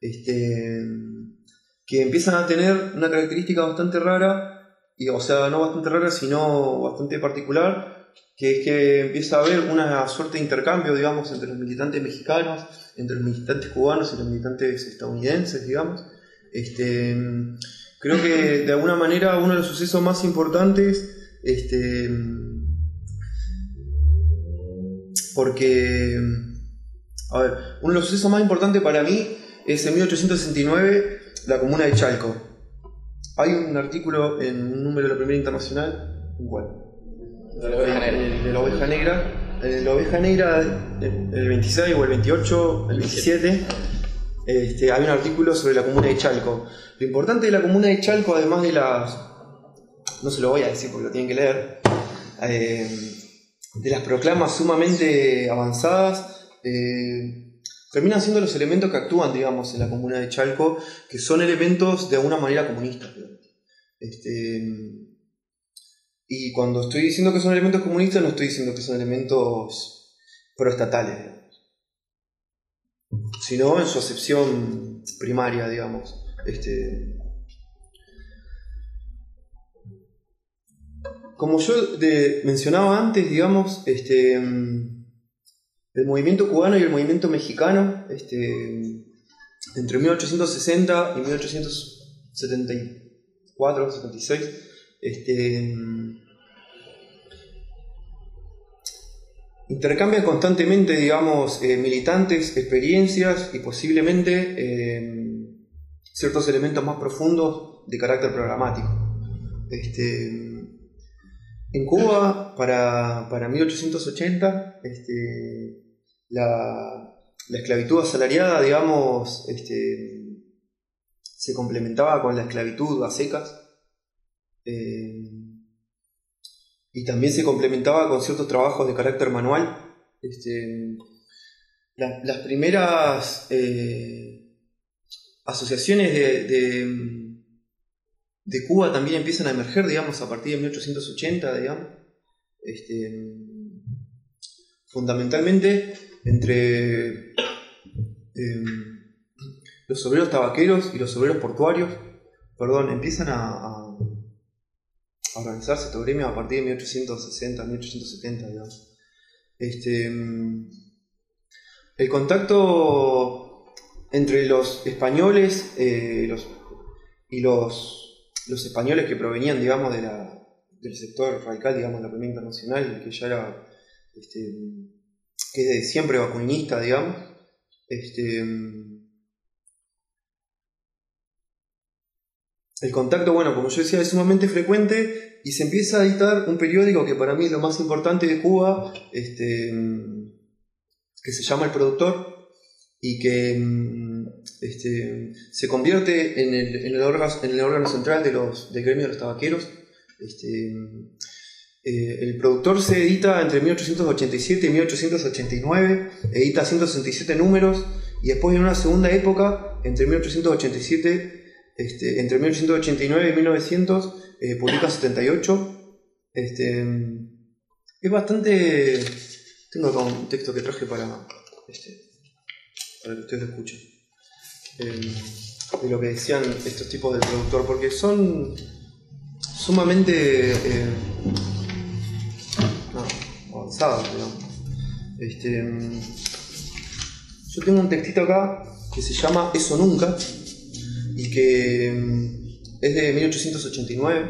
que empiezan a tener una característica bastante rara, o sea, no bastante rara, sino bastante particular, que es que empieza a haber una suerte de intercambio, digamos, entre los militantes mexicanos, entre los militantes cubanos y los militantes estadounidenses, digamos. Creo que de alguna manera uno de los sucesos más importantes, porque A ver, uno de los sucesos más importantes para mí es en 1869, la Comuna de Chalco. Hay un artículo en un número de la Primera Internacional, ¿en cuál? De la oveja negra. De la oveja negra. La oveja negra, el 26 o el 28, el 27, hay un artículo sobre la Comuna de Chalco. Lo importante de la Comuna de Chalco, además de las... no se lo voy a decir porque lo tienen que leer, de las proclamas sumamente avanzadas, terminan siendo los elementos que actúan, digamos, en la Comuna de Chalco, que son elementos de alguna manera comunistas. Y cuando estoy diciendo que son elementos comunistas, no estoy diciendo que son elementos proestatales, digamos, sino en su acepción primaria, digamos. Como yo mencionaba antes, digamos, el movimiento cubano y el movimiento mexicano, entre 1860 y 1874, 76, intercambian constantemente, digamos, militantes, experiencias y posiblemente ciertos elementos más profundos de carácter programático. En Cuba, para 1880, la esclavitud asalariada, digamos, se complementaba con la esclavitud a secas. Y también se complementaba con ciertos trabajos de carácter manual. Las primeras asociaciones de Cuba también empiezan a emerger, digamos, a partir de 1880, digamos. Fundamentalmente entre los obreros tabaqueros y los obreros portuarios, empiezan a organizarse estos gremios a partir de 1860, 1870, digamos. El contacto entre los españoles y los españoles que provenían, digamos, del sector radical, digamos, de la Primera Internacional, que ya era, que es de siempre bacuninista, digamos, el contacto, bueno, como yo decía, es sumamente frecuente y se empieza a editar un periódico que para mí es lo más importante de Cuba, que se llama El Productor y que se convierte en el órgano central del gremio de los tabaqueros. El Productor se edita entre 1887 y 1889, edita 167 números y después en una segunda época, entre 1889 y 1900, publica 78. Es bastante... Tengo acá un texto que traje para que ustedes lo escuchen, de lo que decían estos tipos del Productor, porque son sumamente avanzados, digamos. Yo tengo un textito acá que se llama Eso Nunca, y que es de 1889.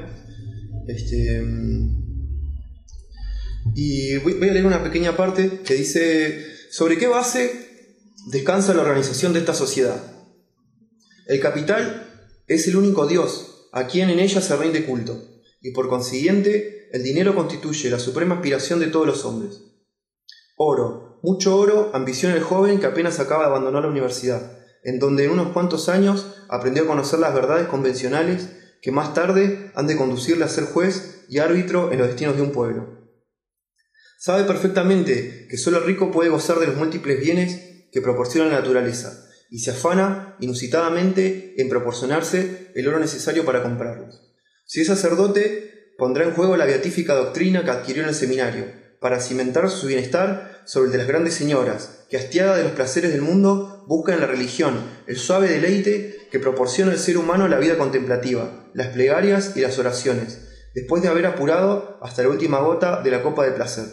Y voy a leer una pequeña parte que dice: ¿sobre qué base descansa la organización de esta sociedad? El capital es el único Dios a quien en ella se rinde culto, y por consiguiente el dinero constituye la suprema aspiración de todos los hombres. Oro, mucho oro, ambiciona el joven que apenas acaba de abandonar la universidad, en donde en unos cuantos años aprendió a conocer las verdades convencionales que más tarde han de conducirle a ser juez y árbitro en los destinos de un pueblo. Sabe perfectamente que solo el rico puede gozar de los múltiples bienes que proporciona la naturaleza, y se afana inusitadamente en proporcionarse el oro necesario para comprarlos. Si es sacerdote, pondrá en juego la beatífica doctrina que adquirió en el seminario, para cimentar su bienestar sobre el de las grandes señoras, que hastiadas de los placeres del mundo, buscan en la religión el suave deleite que proporciona al ser humano la vida contemplativa, las plegarias y las oraciones, después de haber apurado hasta la última gota de la copa de placer.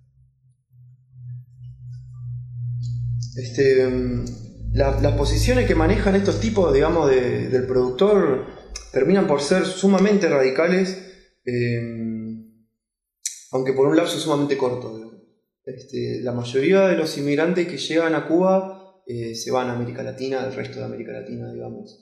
Las posiciones que manejan estos tipos, digamos, del Productor terminan por ser sumamente radicales, aunque por un lapso sumamente corto, digamos. La mayoría de los inmigrantes que llegan a Cuba se van a América Latina, al resto de América Latina, digamos.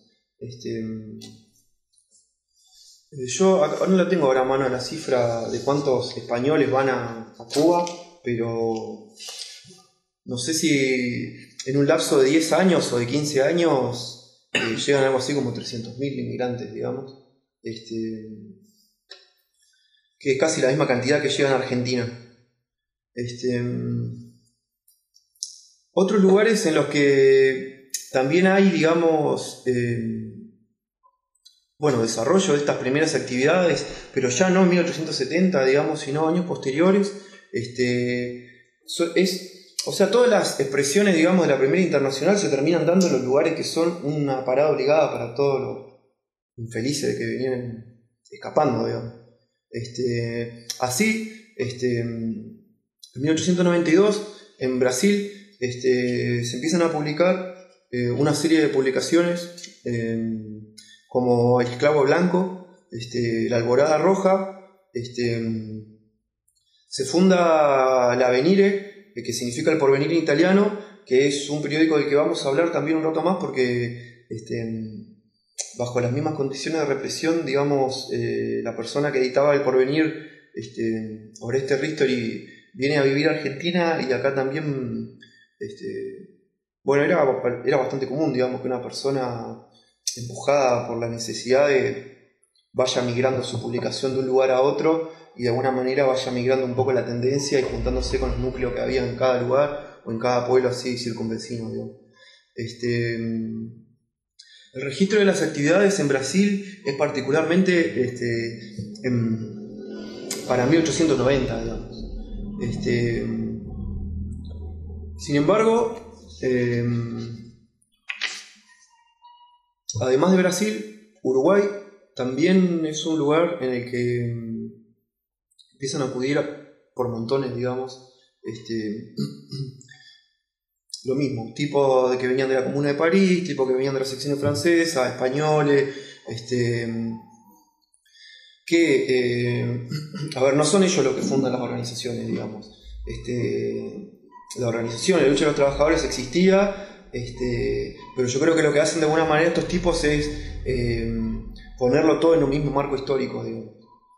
Yo acá no la tengo ahora a mano la cifra de cuántos españoles van a Cuba, pero no sé si en un lapso de 10 años o de 15 años llegan algo así como 300.000 inmigrantes, digamos, que es casi la misma cantidad que llegan a Argentina. Otros lugares en los que también hay, digamos, desarrollo de estas primeras actividades, pero ya no en 1870, digamos, sino años posteriores, todas las expresiones, digamos, de la primera internacional se terminan dando en los lugares que son una parada obligada para todos los infelices que venían escapando, digamos. En 1892, en Brasil, se empiezan a publicar una serie de publicaciones como El Esclavo Blanco, La Alborada Roja, se funda L'Avvenire, que significa El Porvenir en italiano, que es un periódico del que vamos a hablar también un rato más porque bajo las mismas condiciones de represión, digamos, la persona que editaba El Porvenir, Oreste Ristori, viene a vivir a Argentina y acá también, era bastante común, digamos, que una persona empujada por la necesidad vaya migrando su publicación de un lugar a otro y de alguna manera vaya migrando un poco la tendencia y juntándose con los núcleos que había en cada lugar o en cada pueblo así circunvecino, digamos. El registro de las actividades en Brasil es particularmente para 1890, digamos. Sin embargo, además de Brasil, Uruguay también es un lugar en el que empiezan a acudir por montones, digamos, lo mismo, tipo de que venían de la Comuna de París, tipo que venían de las secciones francesas, españoles, no son ellos los que fundan las organizaciones, digamos. La organización, la lucha de los trabajadores existía, pero yo creo que lo que hacen de alguna manera estos tipos es ponerlo todo en un mismo marco histórico, digamos.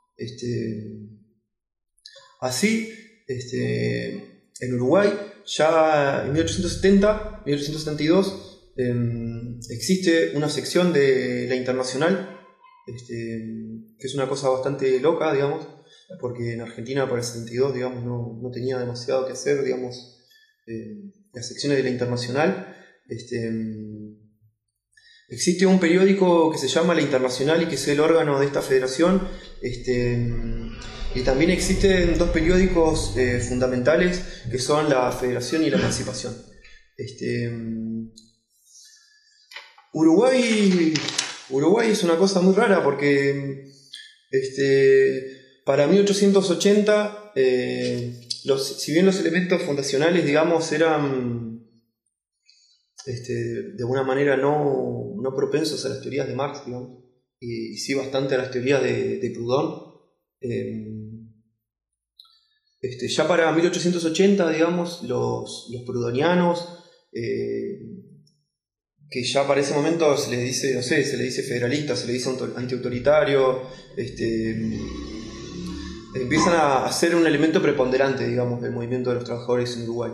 Así, en Uruguay, ya en 1870, 1872, existe una sección de la Internacional, que es una cosa bastante loca, digamos, porque en Argentina para el 72, digamos, no tenía demasiado que hacer, digamos, las secciones de la Internacional. Existe un periódico que se llama La Internacional y que es el órgano de esta federación, y también existen dos periódicos fundamentales que son La Federación y La Emancipación. Uruguay es una cosa muy rara porque para 1880, si bien los elementos fundacionales, digamos, eran de alguna manera no propensos a las teorías de Marx, digamos, y sí bastante a las teorías de Proudhon, ya para 1880, digamos, los proudhonianos, que ya para ese momento se les dice, no sé, se les dice federalista, se les dice antiautoritario, empiezan a ser un elemento preponderante, digamos, del movimiento de los trabajadores en Uruguay.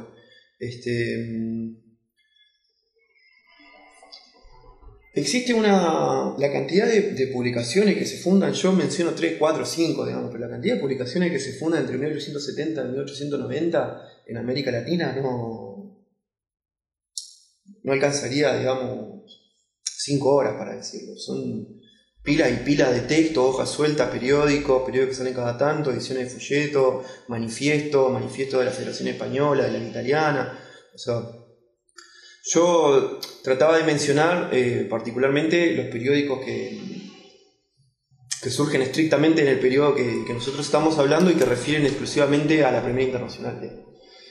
Existe la cantidad de publicaciones que se fundan, yo menciono 3, 4, 5, digamos, pero la cantidad de publicaciones que se fundan entre 1870 y 1890 en América Latina no alcanzaría, digamos, 5 horas para decirlo. Son pilas y pilas de texto, hojas sueltas, periódicos que salen cada tanto, ediciones de folleto, manifiesto de la Federación Española, de la Italiana, o sea. Yo trataba de mencionar particularmente los periódicos que surgen estrictamente en el periodo que nosotros estamos hablando y que refieren exclusivamente a la Primera Internacional.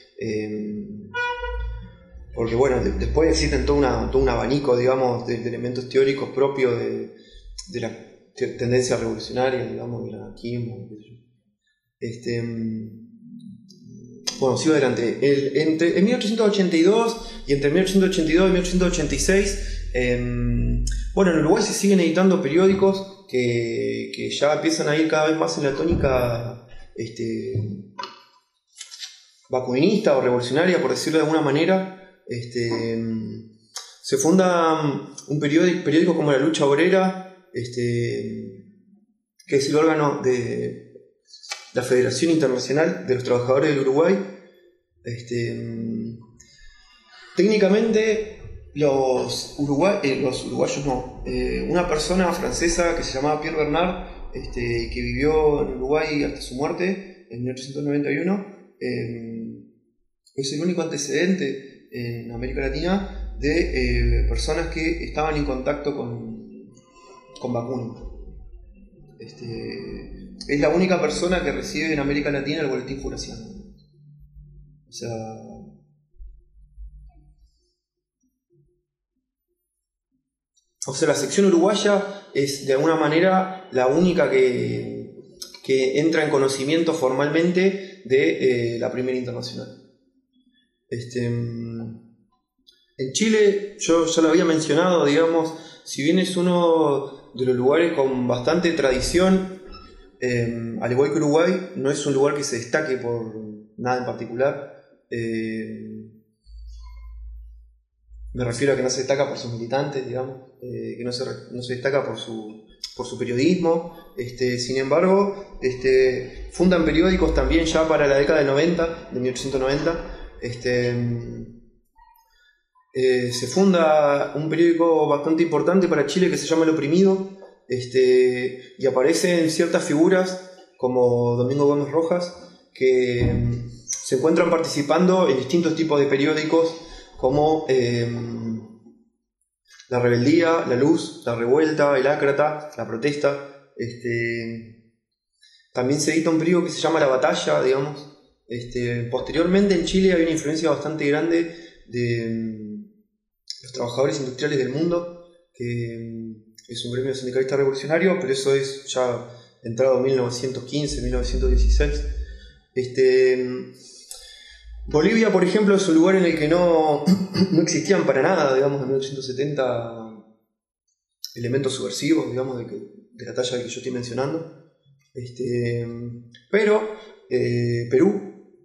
Porque bueno, después existen todo un abanico, digamos, de elementos teóricos propios de la tendencia revolucionaria, digamos, del anarquismo. Bueno, sigo adelante. En 1882 y entre 1882 y 1886, bueno, en Uruguay se siguen editando periódicos que ya empiezan a ir cada vez más en la tónica vacunista o revolucionaria, por decirlo de alguna manera. Se funda un periódico como La Lucha Obrera, que es el órgano de la Federación Internacional de los Trabajadores del Uruguay. Técnicamente los uruguayos no, una persona francesa que se llamaba Pierre Bernard, que vivió en Uruguay hasta su muerte en 1891, es el único antecedente en América Latina de personas que estaban en contacto con vacunas. Es la única persona que recibe en América Latina el boletín juraciano. O sea, la sección uruguaya es de alguna manera la única que entra en conocimiento formalmente de la Primera Internacional. En Chile, yo ya lo había mencionado, digamos, si bien es uno de los lugares con bastante tradición, al igual que Uruguay, no es un lugar que se destaque por nada en particular. Me refiero a que no se destaca por sus militantes, digamos, que no se destaca por su periodismo. Sin embargo, fundan periódicos también ya para la década de 90, de 1890. Se funda un periódico bastante importante para Chile que se llama El Oprimido, y aparecen ciertas figuras como Domingo Gómez Rojas que se encuentran participando en distintos tipos de periódicos como La Rebeldía, La Luz, La Revuelta, El Ácrata, La Protesta. También se edita un periódico que se llama La Batalla, digamos. Posteriormente en Chile hay una influencia bastante grande de los trabajadores industriales del mundo, que es un gremio sindicalista revolucionario, pero eso es ya entrado 1915, 1916. Bolivia, por ejemplo, es un lugar en el que no existían para nada, digamos, en 1870 elementos subversivos, digamos, de la talla que yo estoy mencionando. Pero Perú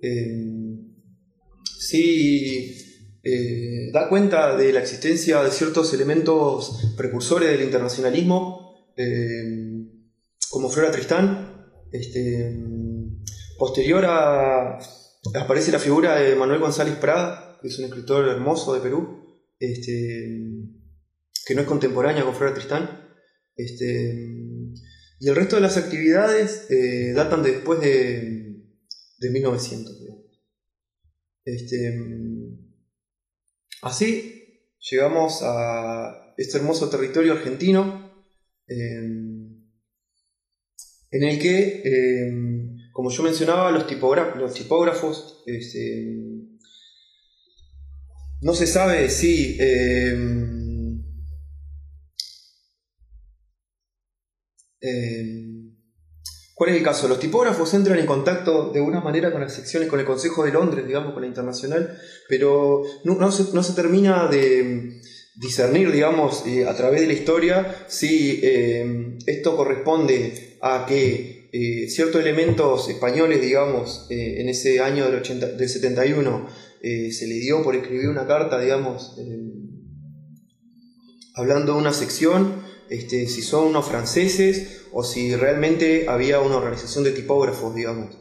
sí da cuenta de la existencia de ciertos elementos precursores del internacionalismo, como Flora Tristán. Posterior aparece la figura de Manuel González Prada, que es un escritor hermoso de Perú, que no es contemporánea con Flora Tristán. Y el resto de las actividades datan de después de 1900. Así llegamos a este hermoso territorio argentino, en el que, como yo mencionaba, los tipógrafos, no se sabe si ¿cuál es el caso? Los tipógrafos entran en contacto de alguna manera con las secciones, con el Consejo de Londres, digamos, con la Internacional, pero no se termina de discernir, digamos, a través de la historia si esto corresponde a que ciertos elementos españoles, digamos, en ese año del 71 se le dio por escribir una carta, digamos, hablando de una sección, si son unos franceses o si realmente había una organización de tipógrafos, digamos.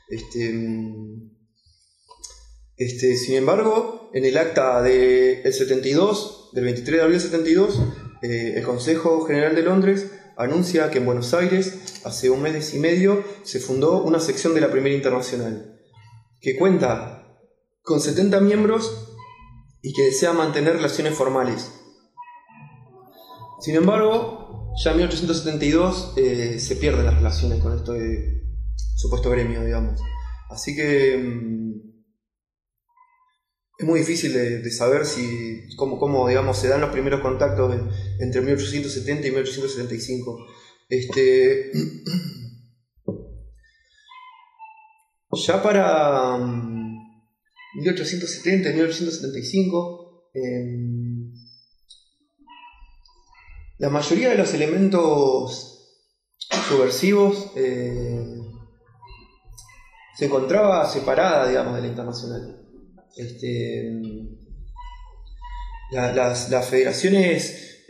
Sin embargo, en el acta del 72, del 23 de abril del 72, el Consejo General de Londres anuncia que en Buenos Aires, hace un mes y medio, se fundó una sección de la Primera Internacional, que cuenta con 70 miembros y que desea mantener relaciones formales. Sin embargo, ya en 1872 se pierden las relaciones con este supuesto gremio, digamos. Así que es muy difícil de saber cómo digamos, se dan los primeros contactos entre 1870 y 1875. Ya para 1870 y 1875. La mayoría de los elementos subversivos se encontraba separada, digamos, de la internacional. Las federaciones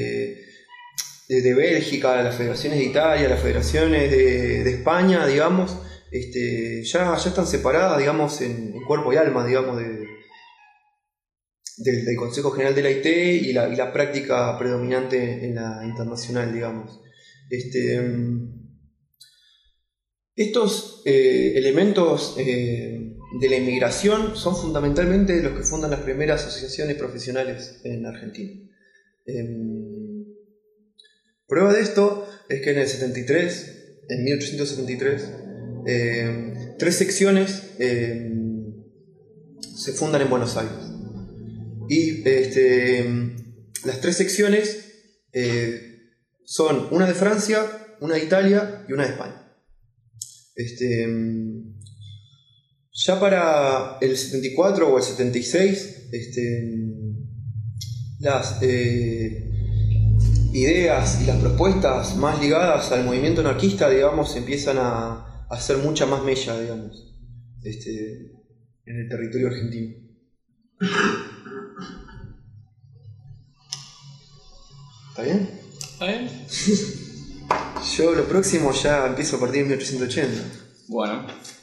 de Bélgica, las federaciones de Italia, las federaciones de España, digamos, ya están separadas, digamos, en cuerpo y alma, digamos, del Consejo General de la IT y la práctica predominante en la internacional, digamos. Estos elementos de la inmigración son fundamentalmente los que fundan las primeras asociaciones profesionales en Argentina. Prueba de esto es que en 1873, 3 secciones se fundan en Buenos Aires. Y las 3 secciones son una de Francia, una de Italia y una de España. Ya para el 74 o el 76, las ideas y las propuestas más ligadas al movimiento anarquista, digamos, empiezan a hacer mucha más mella, digamos, en el territorio argentino. ¿Está bien? ¿Está bien? Yo lo próximo ya empiezo a partir de 1880. Bueno.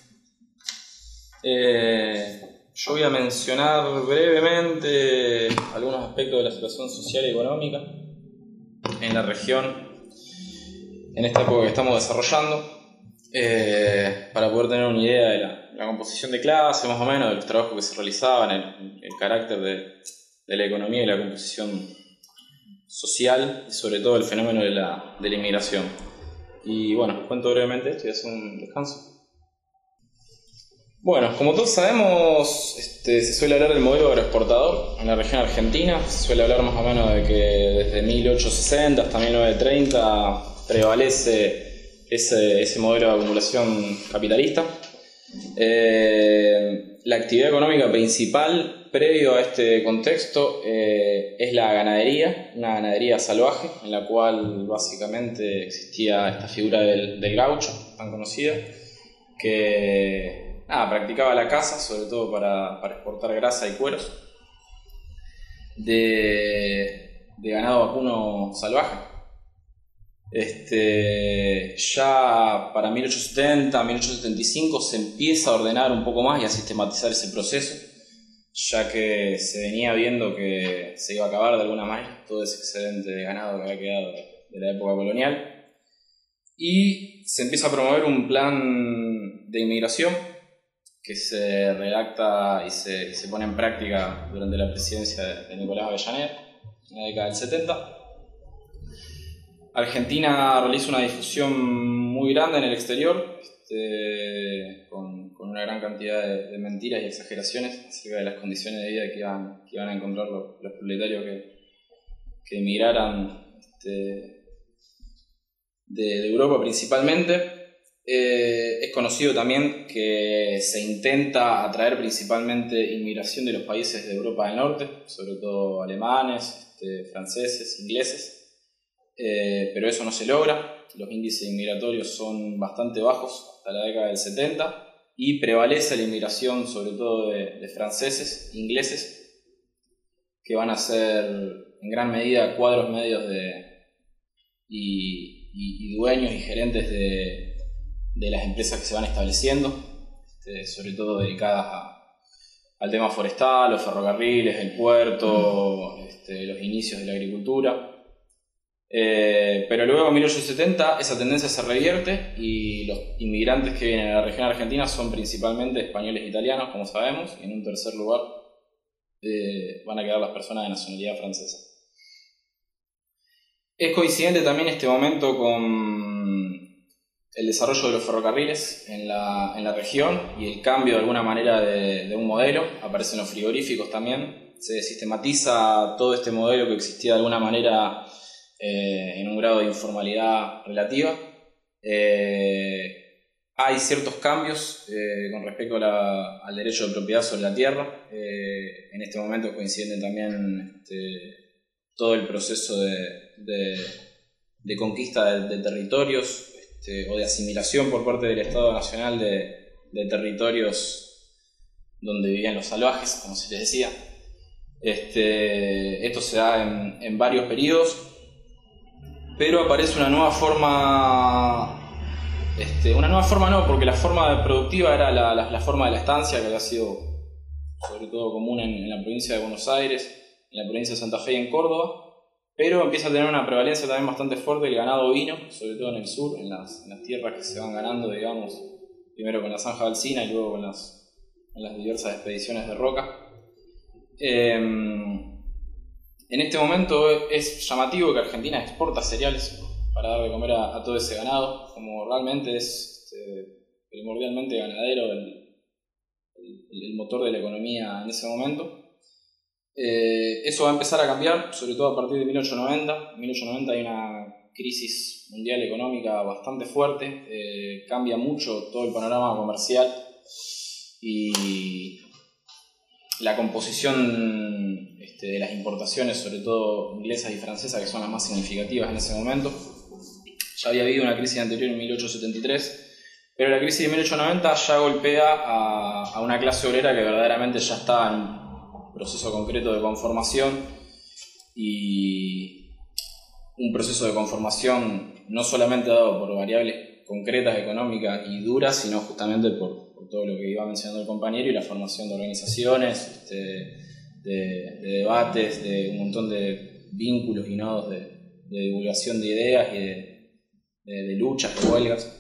Yo voy a mencionar brevemente algunos aspectos de la situación social y económica en la región en esta época que estamos desarrollando, para poder tener una idea de la composición de clase, más o menos, de los trabajos que se realizaban, el carácter de la economía y la composición social, y sobre todo el fenómeno de la inmigración. Y bueno, cuento brevemente esto y hago un descanso. Bueno, como todos sabemos, se suele hablar del modelo agroexportador en la región argentina. Se suele hablar más o menos de que desde 1860 hasta 1930 prevalece ese modelo de acumulación capitalista. La actividad económica principal previo a este contexto es la ganadería, una ganadería salvaje en la cual básicamente existía esta figura del gaucho tan conocida, que practicaba la caza, sobre todo para exportar grasa y cueros de ganado vacuno salvaje. Ya para 1870, 1875 se empieza a ordenar un poco más y a sistematizar ese proceso, ya que se venía viendo que se iba a acabar de alguna manera todo ese excedente de ganado que había quedado de la época colonial, y se empieza a promover un plan de inmigración que se redacta y se pone en práctica durante la presidencia de Nicolás Avellaneda en la década del 70. Argentina realiza una difusión muy grande en el exterior, con una gran cantidad de mentiras y exageraciones acerca de las condiciones de vida que iban a encontrar los proletarios que emigraran de Europa principalmente. Es conocido también que se intenta atraer principalmente inmigración de los países de Europa del Norte, sobre todo alemanes, franceses, ingleses. Pero eso no se logra. Los índices inmigratorios son bastante bajos hasta la década del 70 y prevalece la inmigración sobre todo de franceses, ingleses, que van a ser en gran medida cuadros medios y dueños y gerentes de las empresas que se van estableciendo, sobre todo dedicadas al tema forestal, los ferrocarriles, el puerto, los inicios de la agricultura. Pero luego en 1870 esa tendencia se revierte y los inmigrantes que vienen a la región argentina son principalmente españoles e italianos, como sabemos, y en un tercer lugar van a quedar las personas de nacionalidad francesa. Es coincidente también este momento con el desarrollo de los ferrocarriles en la región y el cambio de alguna manera de un modelo. Aparecen los frigoríficos también, se sistematiza todo este modelo que existía de alguna manera en un grado de informalidad relativa, hay ciertos cambios con respecto al derecho de propiedad sobre la tierra. En este momento coincide también todo el proceso de conquista de territorios o de asimilación por parte del Estado Nacional de territorios donde vivían los salvajes, como se les decía. Esto se da en varios periodos, pero aparece una nueva forma no, porque la forma productiva era la forma de la estancia, que había sido sobre todo común en la provincia de Buenos Aires, en la provincia de Santa Fe y en Córdoba, pero empieza a tener una prevalencia también bastante fuerte el ganado ovino, sobre todo en el sur, en las tierras que se van ganando, digamos, primero con la zanja de Alsina y luego con las diversas expediciones de roca. En este momento es llamativo que Argentina exporta cereales para dar de comer a todo ese ganado, como realmente es primordialmente ganadero el motor de la economía en ese momento. Eso va a empezar a cambiar, sobre todo a partir de 1890. En 1890 hay una crisis mundial económica bastante fuerte, cambia mucho todo el panorama comercial y la composición de las importaciones, sobre todo inglesas y francesas, que son las más significativas en ese momento. Ya había habido una crisis anterior en 1873, pero la crisis de 1890 ya golpea a una clase obrera que verdaderamente ya estaba en un proceso concreto de conformación, y un proceso de conformación no solamente dado por variables concretas, económicas y duras, sino justamente por todo lo que iba mencionando el compañero y la formación de organizaciones, de debates, de un montón de vínculos y nodos de divulgación de ideas y de luchas, de huelgas.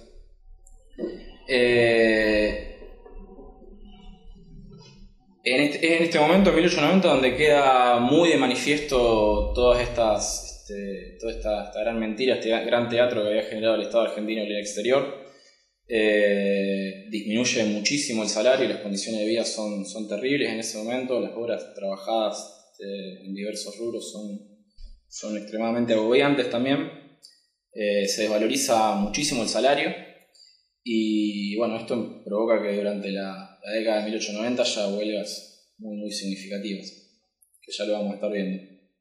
En este momento, en 1890, donde queda muy de manifiesto toda esta gran mentira, este gran teatro que había generado el Estado argentino en el exterior. Disminuye muchísimo el salario y las condiciones de vida son terribles en ese momento. Las horas trabajadas en diversos rubros son extremadamente agobiantes también. Se desvaloriza muchísimo el salario y bueno, esto provoca que durante la década de 1890 haya huelgas muy significativas, que ya lo vamos a estar viendo.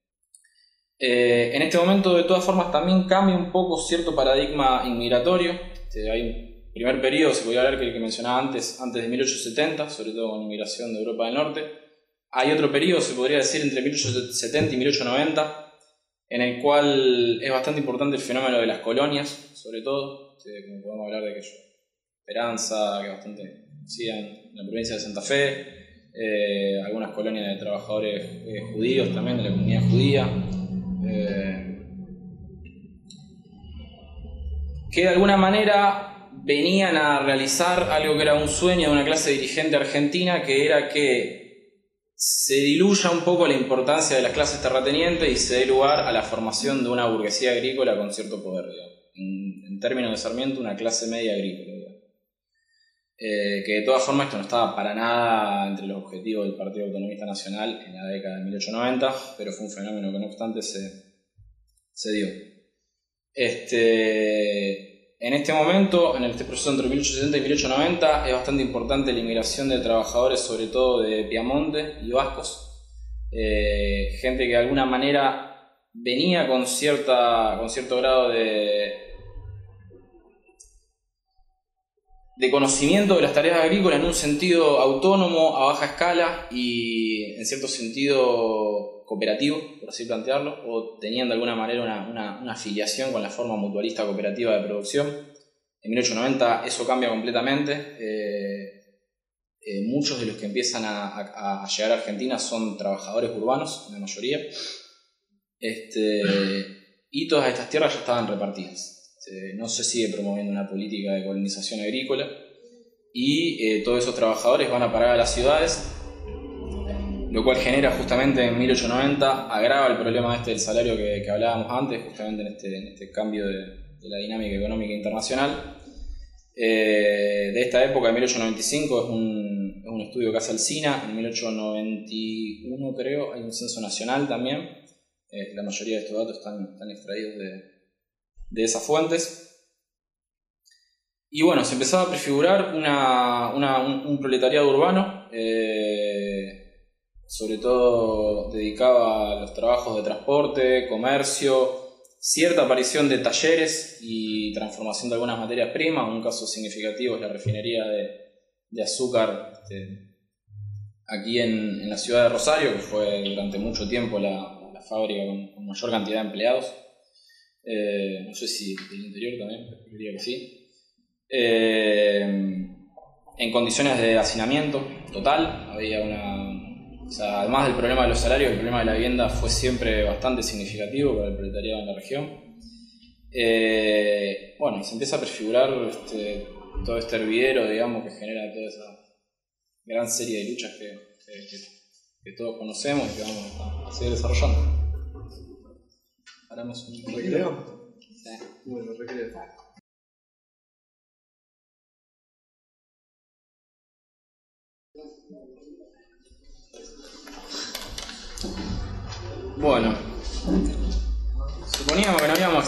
En este momento, de todas formas, también cambia un poco cierto paradigma inmigratorio. Hay un primer periodo, se podría hablar, que el que mencionaba antes de 1870, sobre todo con inmigración de Europa del Norte. Hay otro periodo, se podría decir, entre 1870 y 1890, en el cual es bastante importante el fenómeno de las colonias, sobre todo, como podemos hablar de aquello, Esperanza, que bastante conocida en la provincia de Santa Fe, algunas colonias de trabajadores judíos también, de la comunidad judía, que de alguna manera venían a realizar algo que era un sueño de una clase dirigente argentina, que era que se diluya un poco la importancia de las clases terratenientes y se dé lugar a la formación de una burguesía agrícola con cierto poder, digamos. En términos de Sarmiento, una clase media agrícola, digamos. Que de todas formas esto no estaba para nada entre los objetivos del Partido Autonomista Nacional en la década de 1890, pero fue un fenómeno que no obstante se dio. En este momento, en este proceso entre 1870 y 1890, es bastante importante la inmigración de trabajadores, sobre todo de Piamonte y vascos, gente que de alguna manera venía con cierto grado de conocimiento de las tareas agrícolas en un sentido autónomo, a baja escala y en cierto sentido cooperativo, por así plantearlo, o tenían de alguna manera una afiliación con la forma mutualista cooperativa de producción. En 1890 eso cambia completamente. Muchos de los que empiezan a llegar a Argentina son trabajadores urbanos, la mayoría, y todas estas tierras ya estaban repartidas. No se sigue promoviendo una política de colonización agrícola y todos esos trabajadores van a parar a las ciudades, lo cual genera justamente en 1890, agrava el problema del salario que hablábamos antes, justamente en este cambio de la dinámica económica internacional. De esta época, de 1895, es un estudio que hace Alsina. En 1891, creo, hay un censo nacional también. La mayoría de estos datos están extraídos de esas fuentes. Y bueno, se empezaba a prefigurar un proletariado urbano, sobre todo dedicado a los trabajos de transporte, comercio, cierta aparición de talleres y transformación de algunas materias primas. Un caso significativo es la refinería de azúcar aquí en la ciudad de Rosario, que fue durante mucho tiempo la fábrica con mayor cantidad de empleados. No sé si del interior también, diría que sí. En condiciones de hacinamiento total, había o sea, además del problema de los salarios, el problema de la vivienda fue siempre bastante significativo para el proletariado en la región. Bueno, se empieza a prefigurar todo este hervidero, digamos, que genera toda esa gran serie de luchas que todos conocemos y que vamos a seguir desarrollando. Haremos un ¿Recreo? Sí. Bueno, recreo. Bueno, suponíamos que nos íbamos a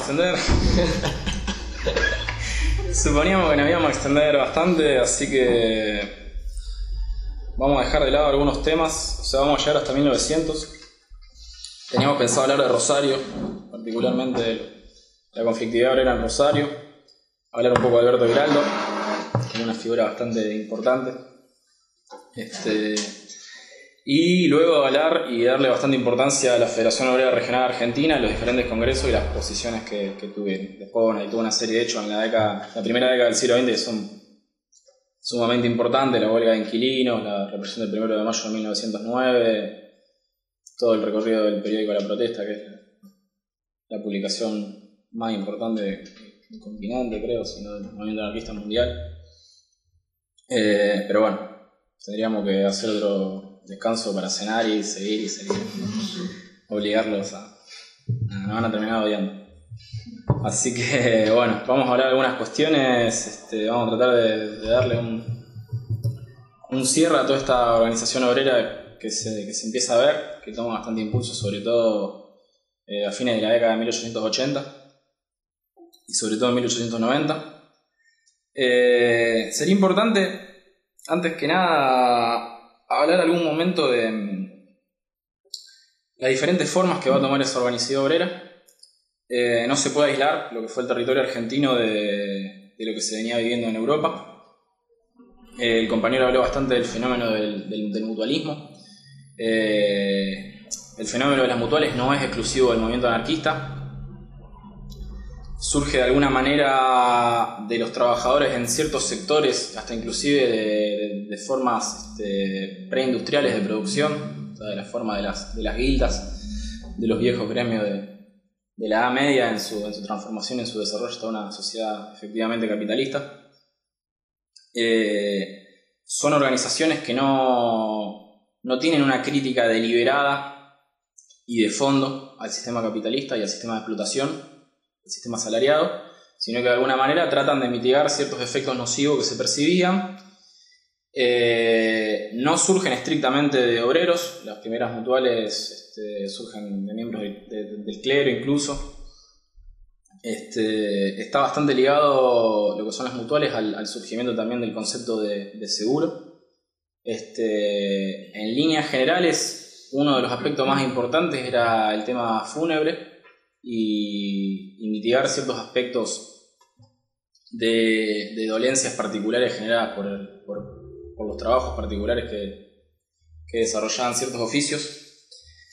extender bastante, así que vamos a dejar de lado algunos temas. O sea, vamos a llegar hasta 1900. Teníamos pensado hablar de Rosario, particularmente de la conflictividad obrera en Rosario, hablar un poco de Alberto Giraldo, que es una figura bastante importante, y luego hablar y darle bastante importancia a la Federación Obrera Regional Argentina, los diferentes congresos y las posiciones que tuvieron. Después, bueno, hay toda una serie de hechos en la primera década del siglo XX que son sumamente importantes: la huelga de inquilinos, la represión del 1 de mayo de 1909, todo el recorrido del periódico La Protesta, que es la publicación más importante del continente, creo, sino del movimiento anarquista mundial. Pero bueno, tendríamos que hacer otro descanso para cenar y seguir, obligarlos nos van a terminar odiando. Así que bueno, vamos a hablar de algunas cuestiones, vamos a tratar de darle un cierre a toda esta organización obrera que se empieza a ver, que toma bastante impulso, sobre todo a fines de la década de 1880 y sobre todo en 1890. Sería importante, antes que nada, hablar algún momento de las diferentes formas que va a tomar esa organización obrera. No se puede aislar lo que fue el territorio argentino de lo que se venía viviendo en Europa. El compañero habló bastante del fenómeno del mutualismo. El fenómeno de las mutuales no es exclusivo del movimiento anarquista. Surge de alguna manera de los trabajadores en ciertos sectores, hasta inclusive de formas preindustriales de producción, o sea, de la forma de las guildas, de los viejos gremios de la Edad Media en su transformación, en su desarrollo hasta una sociedad efectivamente capitalista. Son organizaciones que no tienen una crítica deliberada y de fondo al sistema capitalista y al sistema de explotación, al sistema asalariado, sino que de alguna manera tratan de mitigar ciertos efectos nocivos que se percibían. No surgen estrictamente de obreros, las primeras mutuales surgen de miembros del clero incluso. Está bastante ligado lo que son las mutuales al surgimiento también del concepto de seguro. En líneas generales, uno de los aspectos más importantes era el tema fúnebre y mitigar ciertos aspectos de dolencias particulares generadas por los trabajos particulares que desarrollaban ciertos oficios.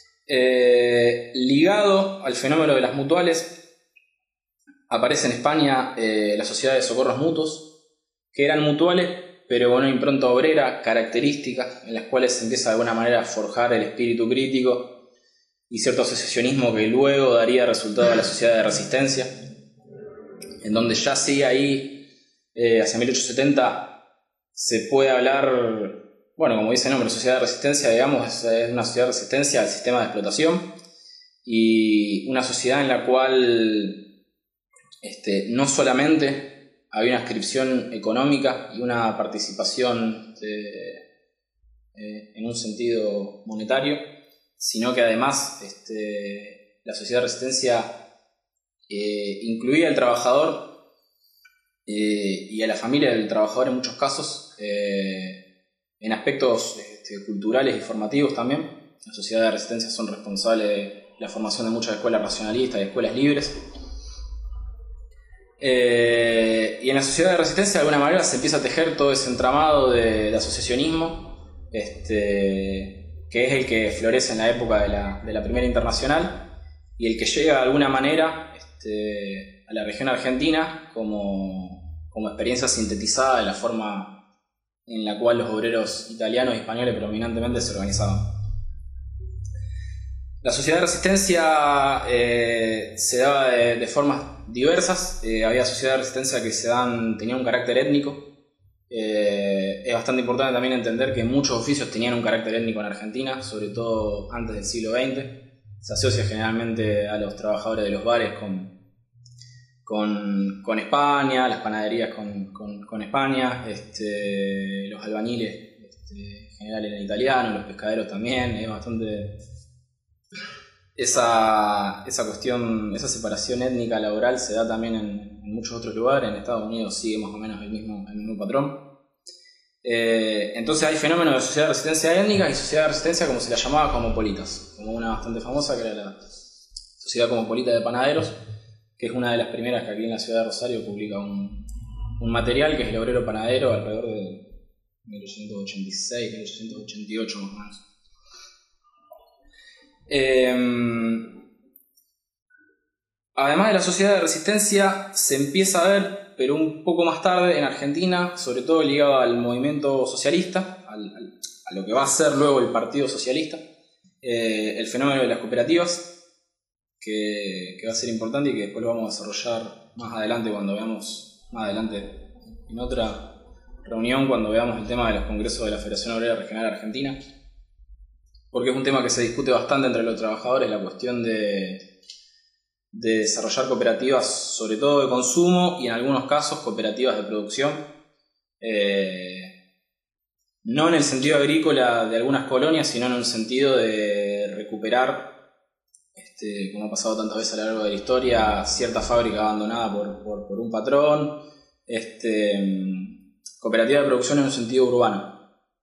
Ligado al fenómeno de las mutuales, aparece en España la Sociedad de Socorros Mutuos, que eran mutuales, pero con una impronta obrera característica, en las cuales se empieza de alguna manera a forjar el espíritu crítico y cierto asociacionismo que luego daría resultado a la Sociedad de Resistencia, en donde ya sí ahí, hacia 1870, se puede hablar, bueno, como dice el nombre, Sociedad de Resistencia, digamos, es una sociedad de resistencia al sistema de explotación y una sociedad en la cual no solamente había una inscripción económica y una participación en un sentido monetario, sino que además la sociedad de resistencia incluía al trabajador y a la familia del trabajador en muchos casos, en aspectos culturales y formativos también. Las sociedades de resistencia son responsables de la formación de muchas escuelas racionalistas y escuelas libres. Y en la sociedad de resistencia, de alguna manera, se empieza a tejer todo ese entramado de asociacionismo, que es el que florece en la época de la Primera Internacional y el que llega de alguna manera a la región argentina como experiencia sintetizada de la forma en la cual los obreros italianos y españoles predominantemente se organizaban. La sociedad de resistencia se daba de formas diversas. Había sociedades de resistencia que tenían un carácter étnico. Es bastante importante también entender que muchos oficios tenían un carácter étnico en Argentina, sobre todo antes del siglo XX. Se asocia generalmente a los trabajadores de los bares con España, las panaderías con España, los albañiles en general eran italianos, los pescaderos también. Es bastante... Esa cuestión, esa separación étnica laboral se da también en muchos otros lugares. En Estados Unidos sigue más o menos el mismo patrón. Entonces hay fenómenos de sociedad de resistencia étnica y sociedad de resistencia, como se la llamaba, cosmopolitas, como una bastante famosa que era la Sociedad Cosmopolita de Panaderos, que es una de las primeras que aquí en la ciudad de Rosario publica un material que es El Obrero Panadero alrededor de 1886, 1888 más o menos. Además de la sociedad de resistencia, se empieza a ver, pero un poco más tarde en Argentina, sobre todo ligado al movimiento socialista, a lo que va a ser luego el Partido Socialista, el fenómeno de las cooperativas, que va a ser importante y que después lo vamos a desarrollar más adelante cuando veamos, más adelante en otra reunión, cuando veamos el tema de los congresos de la Federación Obrera Regional Argentina, porque es un tema que se discute bastante entre los trabajadores, la cuestión de desarrollar cooperativas, sobre todo de consumo y en algunos casos cooperativas de producción, no en el sentido agrícola de algunas colonias, sino en un sentido de recuperar, como ha pasado tantas veces a lo largo de la historia, cierta fábrica abandonada por un patrón, cooperativa de producción en un sentido urbano.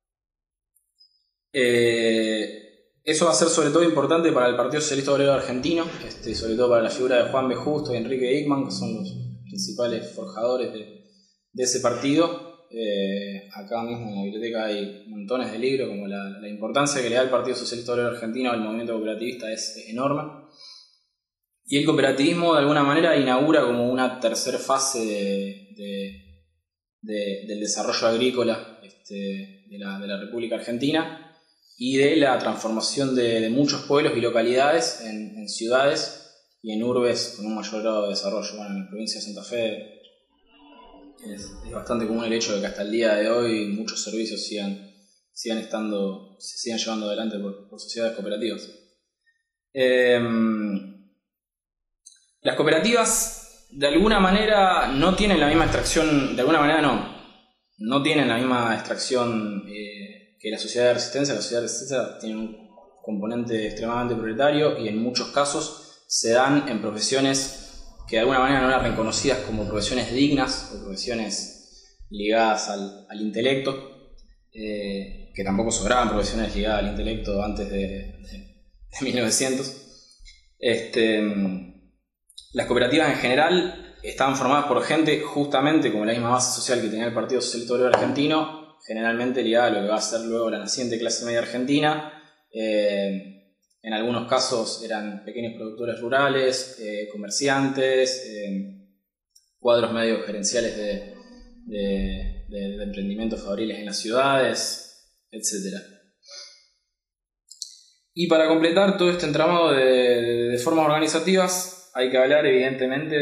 Eso va a ser sobre todo importante para el Partido Socialista Obrero Argentino, sobre todo para la figura de Juan B. Justo y Enrique Hickman, que son los principales forjadores de ese partido. Acá mismo en la biblioteca hay montones de libros, como la importancia que le da el Partido Socialista Obrero Argentino al movimiento cooperativista es enorme. Y el cooperativismo de alguna manera inaugura como una tercera fase del desarrollo agrícola de la República Argentina y de la transformación de muchos pueblos y localidades en ciudades y en urbes con un mayor grado de desarrollo. Bueno, en la provincia de Santa Fe es bastante común el hecho de que hasta el día de hoy muchos servicios se sigan llevando adelante por sociedades cooperativas. Las cooperativas de alguna manera no tienen la misma extracción, no tienen la misma extracción que la sociedad de resistencia. La sociedad de resistencia tiene un componente extremadamente proletario y en muchos casos se dan en profesiones que de alguna manera no eran reconocidas como profesiones dignas o profesiones ligadas al intelecto, que tampoco sobraban profesiones ligadas al intelecto antes de 1900. Las cooperativas en general estaban formadas por gente justamente como la misma base social que tenía el Partido Socialista Obrero Argentino, generalmente ligada a lo que va a ser luego la naciente clase media argentina. En algunos casos eran pequeños productores rurales, comerciantes, cuadros medios gerenciales de emprendimientos fabriles en las ciudades, etc. Y para completar todo este entramado de formas organizativas, hay que hablar evidentemente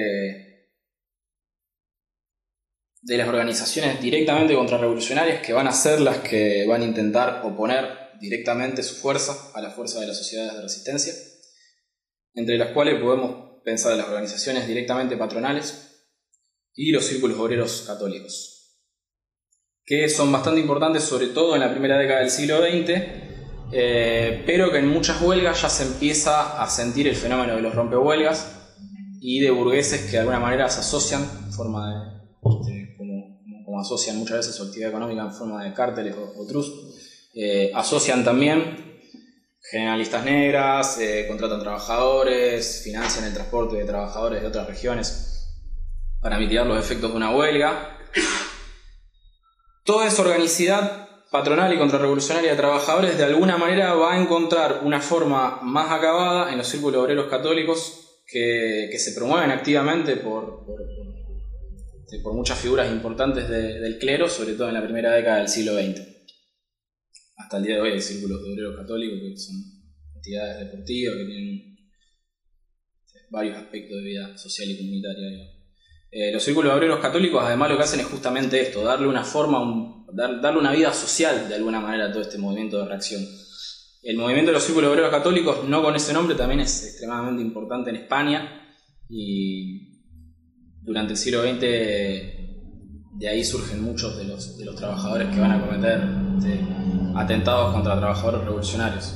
de las organizaciones directamente contrarrevolucionarias, que van a ser las que van a intentar oponer directamente su fuerza a la fuerza de las sociedades de resistencia, entre las cuales podemos pensar en las organizaciones directamente patronales y los círculos obreros católicos, que son bastante importantes sobre todo en la primera década del siglo XX, pero que en muchas huelgas ya se empieza a sentir el fenómeno de los rompehuelgas y de burgueses que de alguna manera se asocian en forma como asocian muchas veces su actividad económica en forma de cárteles o trust, asocian también, generan listas negras, contratan trabajadores, financian el transporte de trabajadores de otras regiones para mitigar los efectos de una huelga. Toda esa organicidad patronal y contrarrevolucionaria de trabajadores de alguna manera va a encontrar una forma más acabada en los círculos obreros católicos que se promueven activamente por muchas figuras importantes del clero, sobre todo en la primera década del siglo XX. Hasta el día de hoy hay círculos de obreros católicos que son entidades deportivas, que tienen varios aspectos de vida social y comunitaria, digamos. Los círculos de obreros católicos además lo que hacen es justamente esto, darle una forma, darle una vida social de alguna manera a todo este movimiento de reacción. El movimiento de los círculos de obreros católicos, no con ese nombre, también es extremadamente importante en España, y durante el siglo XX de ahí surgen muchos de los trabajadores que van a cometer atentados contra trabajadores revolucionarios.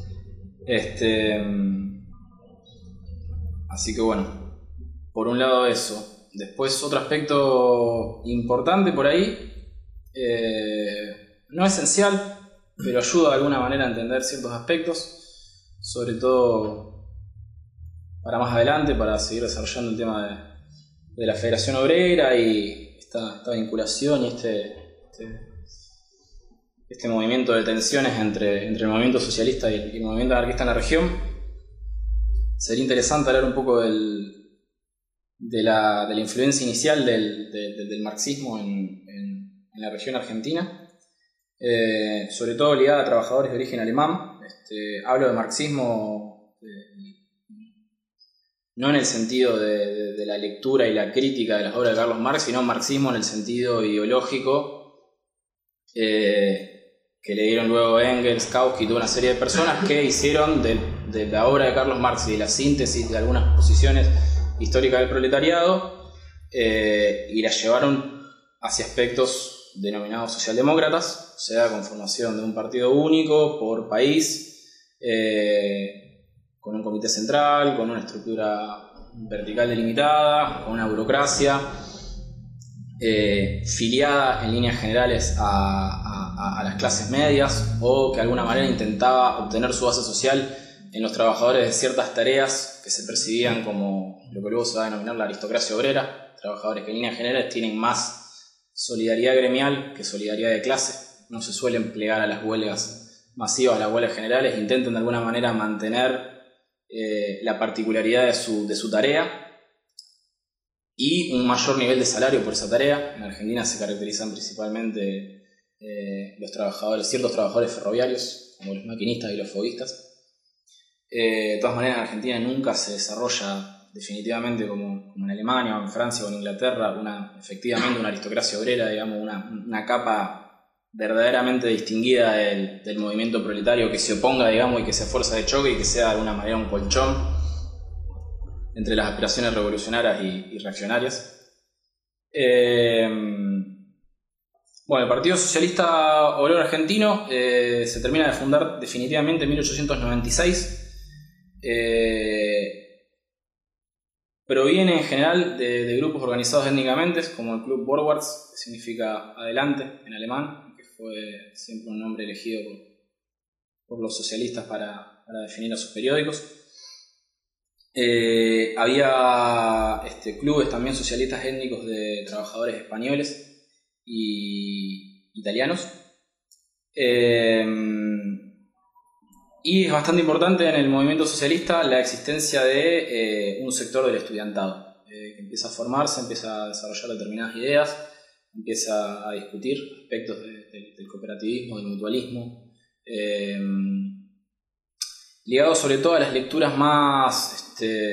Así que bueno, por un lado eso. Después otro aspecto importante por ahí, no esencial, pero ayuda de alguna manera a entender ciertos aspectos, sobre todo para más adelante, para seguir desarrollando el tema de la Federación Obrera y esta vinculación y este movimiento de tensiones entre el movimiento socialista y el movimiento anarquista en la región. Sería interesante hablar un poco de la influencia inicial del marxismo en la región argentina, sobre todo ligada a trabajadores de origen alemán. Hablo de marxismo no en el sentido de la lectura y la crítica de las obras de Carlos Marx, sino marxismo en el sentido ideológico que le dieron luego Engels, Kautsky y toda una serie de personas que hicieron de la obra de Carlos Marx y de la síntesis de algunas posiciones históricas del proletariado y la llevaron hacia aspectos denominados socialdemócratas, o sea, con formación de un partido único por país, con un comité central, con una estructura vertical delimitada, con una burocracia filiada en líneas generales a las clases medias, o que de alguna manera intentaba obtener su base social en los trabajadores de ciertas tareas que se percibían como lo que luego se va a denominar la aristocracia obrera, trabajadores que en líneas generales tienen más solidaridad gremial que solidaridad de clase, no se suelen plegar a las huelgas masivas, a las huelgas generales, intentan de alguna manera mantener la particularidad de su tarea y un mayor nivel de salario por esa tarea. En Argentina se caracterizan principalmente ciertos trabajadores ferroviarios, como los maquinistas y los foguistas. De todas maneras, en Argentina nunca se desarrolla definitivamente como en Alemania o en Francia o en Inglaterra efectivamente una aristocracia obrera, digamos, una capa verdaderamente distinguida del movimiento proletario que se oponga, digamos, y que sea fuerza de choque y que sea de alguna manera un colchón entre las aspiraciones revolucionarias y reaccionarias. Bueno, el Partido Socialista Obrero Argentino se termina de fundar definitivamente en 1896. Proviene en general de grupos organizados étnicamente, como el Club Vorwärts, que significa adelante en alemán, que fue siempre un nombre elegido por los socialistas para definir a sus periódicos. Había clubes también socialistas étnicos de trabajadores españoles y italianos. Y es bastante importante en el movimiento socialista la existencia de un sector del estudiantado que empieza a formarse, empieza a desarrollar determinadas ideas, empieza a discutir aspectos del cooperativismo, del mutualismo, ligados sobre todo a las lecturas más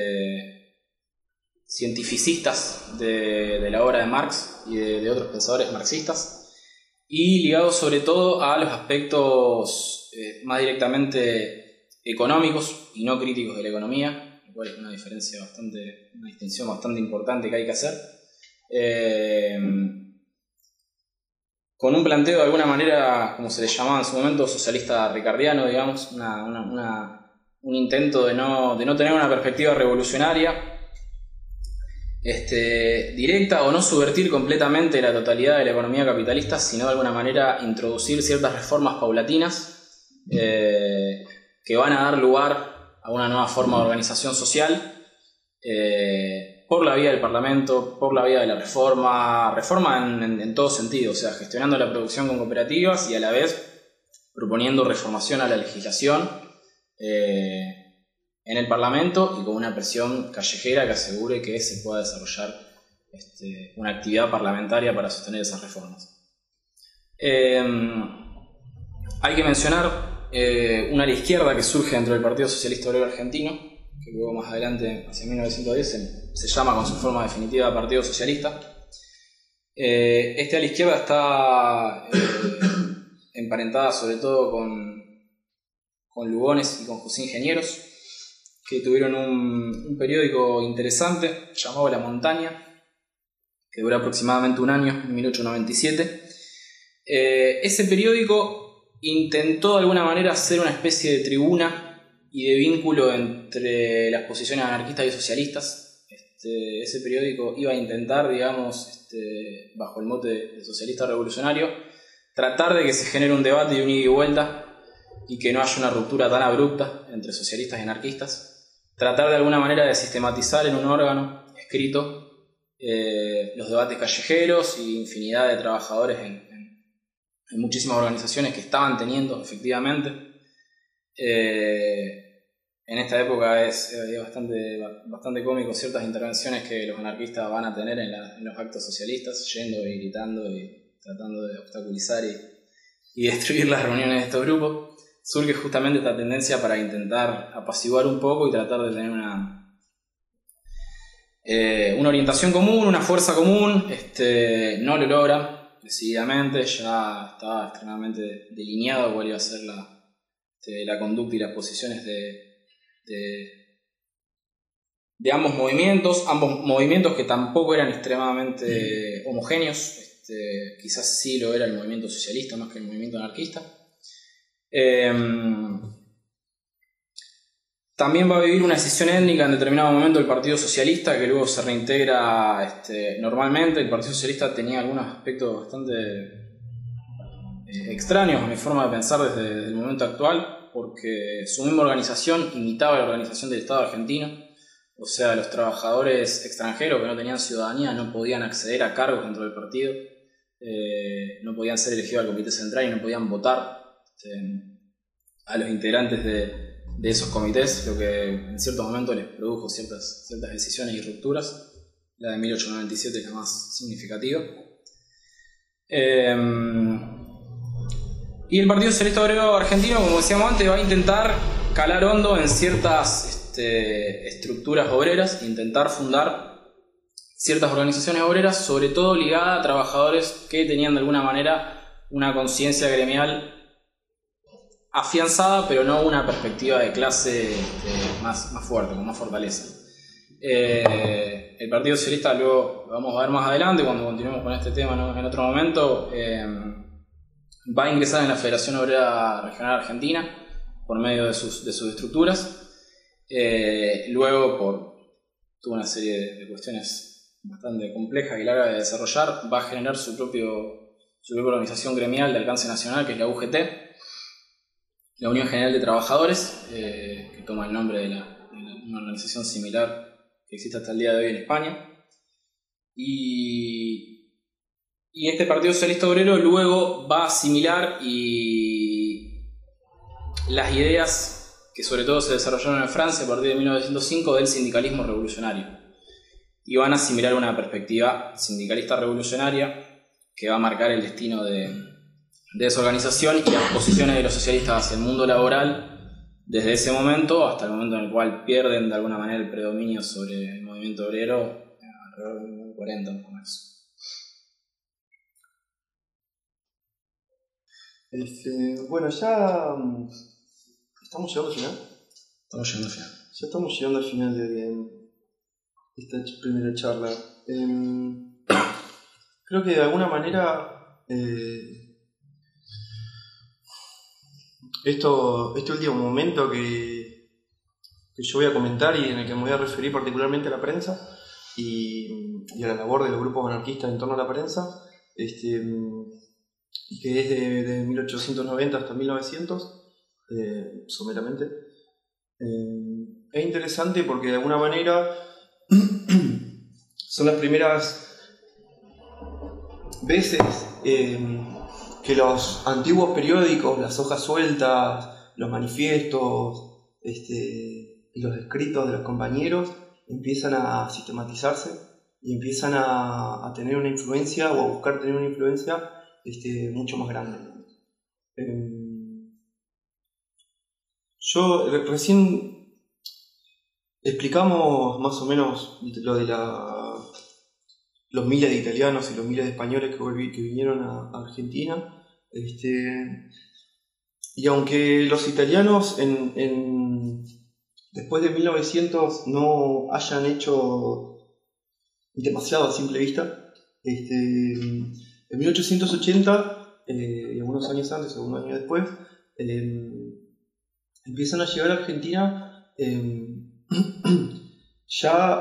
cientificistas de la obra de Marx y de otros pensadores marxistas, y ligados sobre todo a los aspectos más directamente económicos y no críticos de la economía, lo cual es una distinción bastante importante que hay que hacer, con un planteo de alguna manera, como se le llamaba en su momento, socialista ricardiano, digamos, un intento de no tener una perspectiva revolucionaria, directa o no subvertir completamente la totalidad de la economía capitalista, sino de alguna manera introducir ciertas reformas paulatinas que van a dar lugar a una nueva forma de organización social por la vía del Parlamento, por la vía de la reforma en todo sentido, o sea, gestionando la producción con cooperativas y a la vez proponiendo reformación a la legislación en el Parlamento y con una presión callejera que asegure que se pueda desarrollar una actividad parlamentaria para sostener esas reformas. Hay que mencionar una ala izquierda que surge dentro del Partido Socialista Obrero Argentino, que luego más adelante, hacia 1910, se llama con su forma definitiva Partido Socialista. Esta ala izquierda está emparentada sobre todo con Lugones y con José Ingenieros, que tuvieron un periódico interesante llamado La Montaña, que duró aproximadamente un año, en 1897. Ese periódico intentó de alguna manera ser una especie de tribuna y de vínculo entre las posiciones anarquistas y socialistas. Ese periódico iba a intentar, digamos, bajo el mote de socialista revolucionario, tratar de que se genere un debate y un ida y vuelta y que no haya una ruptura tan abrupta entre socialistas y anarquistas. Tratar de alguna manera de sistematizar en un órgano escrito los debates callejeros y infinidad de trabajadores en muchísimas organizaciones que estaban teniendo efectivamente. En esta época es bastante cómico ciertas intervenciones que los anarquistas van a tener en los actos socialistas, yendo y gritando y tratando de obstaculizar y destruir las reuniones de estos grupos. Surge justamente esta tendencia para intentar apaciguar un poco y tratar de tener una orientación común, una fuerza común. No lo logran decididamente, ya estaba extremadamente delineado cuál iba a ser la conducta y las posiciones de ambos movimientos que tampoco eran extremadamente homogéneos. Quizás sí lo era el movimiento socialista más que el movimiento anarquista. También va a vivir una escisión étnica en determinado momento el Partido Socialista, que luego se reintegra normalmente. El Partido Socialista tenía algunos aspectos bastante extraños a mi forma de pensar desde el momento actual, porque su misma organización imitaba la organización del Estado argentino. O sea, los trabajadores extranjeros que no tenían ciudadanía no podían acceder a cargos dentro del partido, no podían ser elegidos al comité central y no podían votar a los integrantes de esos comités, lo que en cierto momento les produjo ciertas decisiones y rupturas. La de 1897 es la más significativa. Y el Partido Socialista Obrero Argentino, como decíamos antes, va a intentar calar hondo en ciertas estructuras obreras, intentar fundar ciertas organizaciones obreras, sobre todo ligadas a trabajadores que tenían de alguna manera una conciencia gremial afianzada, pero no una perspectiva de clase más fuerte, con más fortaleza. El Partido Socialista, luego lo vamos a ver más adelante cuando continuemos con este tema, ¿no? En otro momento, va a ingresar en la Federación Obrera Regional Argentina por medio de sus estructuras. Luego, por toda una serie de cuestiones bastante complejas y largas de desarrollar, va a generar su propia organización gremial de alcance nacional, que es la UGT, la Unión General de Trabajadores, que toma el nombre de una organización similar que existe hasta el día de hoy en España. Y este Partido Socialista Obrero luego va a asimilar las ideas que sobre todo se desarrollaron en Francia a partir de 1905 del sindicalismo revolucionario. Y van a asimilar una perspectiva sindicalista revolucionaria que va a marcar el destino de esa organización y las posiciones de los socialistas hacia el mundo laboral desde ese momento hasta el momento en el cual pierden de alguna manera el predominio sobre el movimiento obrero alrededor de 1940 más o menos. Bueno, ya estamos llegando al final. Estamos llegando al final. Ya estamos llegando al final de esta primera charla. Creo que de alguna manera este último momento que yo voy a comentar y en el que me voy a referir particularmente a la prensa y y a la labor de los grupos anarquistas en torno a la prensa, y que es de 1890 hasta 1900, someramente. Es interesante porque de alguna manera son las primeras veces que los antiguos periódicos, las hojas sueltas, los manifiestos y los escritos de los compañeros empiezan a sistematizarse y empiezan a tener una influencia o a buscar tener una influencia mucho más grande. Recién explicamos más o menos lo de los miles de italianos y los miles de españoles que vinieron a Argentina. Y aunque los italianos después de 1900 no hayan hecho demasiado a simple vista, en 1880, y algunos años antes o unos años después, empiezan a llegar a Argentina ya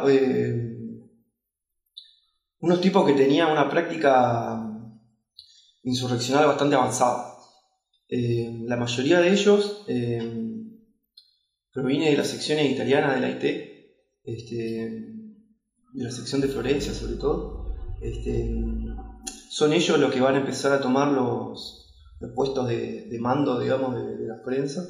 unos tipos que tenían una práctica insurreccional bastante avanzada. La mayoría de ellos proviene de las secciones italianas de la IT, de la sección de Florencia sobre todo. Son ellos los que van a empezar a tomar los puestos de mando, digamos, de la prensa.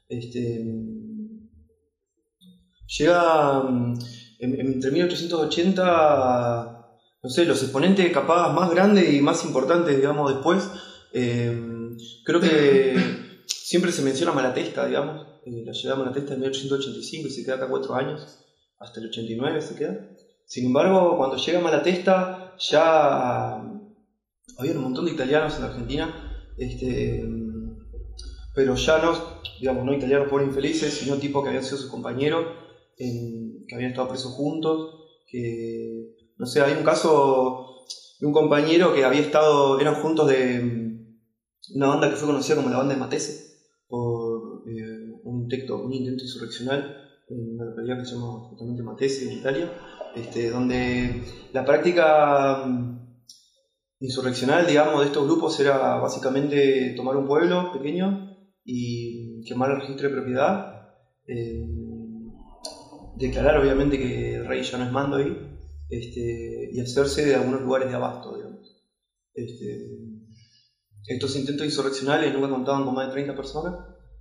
Llega entre 1880, no sé, los exponentes capaz más grandes y más importantes, digamos, después. Creo que siempre se menciona Malatesta, digamos. La llegada de Malatesta en 1885 y se queda acá 4 años, hasta el 89 se queda. Sin embargo, cuando llega Malatesta ya había un montón de italianos en Argentina, pero ya no italianos pobres infelices, sino tipos que habían sido sus compañeros, que habían estado presos juntos, que, no sé, hay un caso de un compañero que eran juntos de una banda que fue conocida como la banda de Matese, por un intento insurreccional en una localidad que se llama justamente Matese, en Italia, donde la práctica insurreccional, digamos, de estos grupos era básicamente tomar un pueblo pequeño y quemar el registro de propiedad, declarar obviamente que el rey ya no es mando ahí, y hacerse de algunos lugares de abasto, digamos. Estos intentos insurreccionales nunca contaban con más de 30 personas,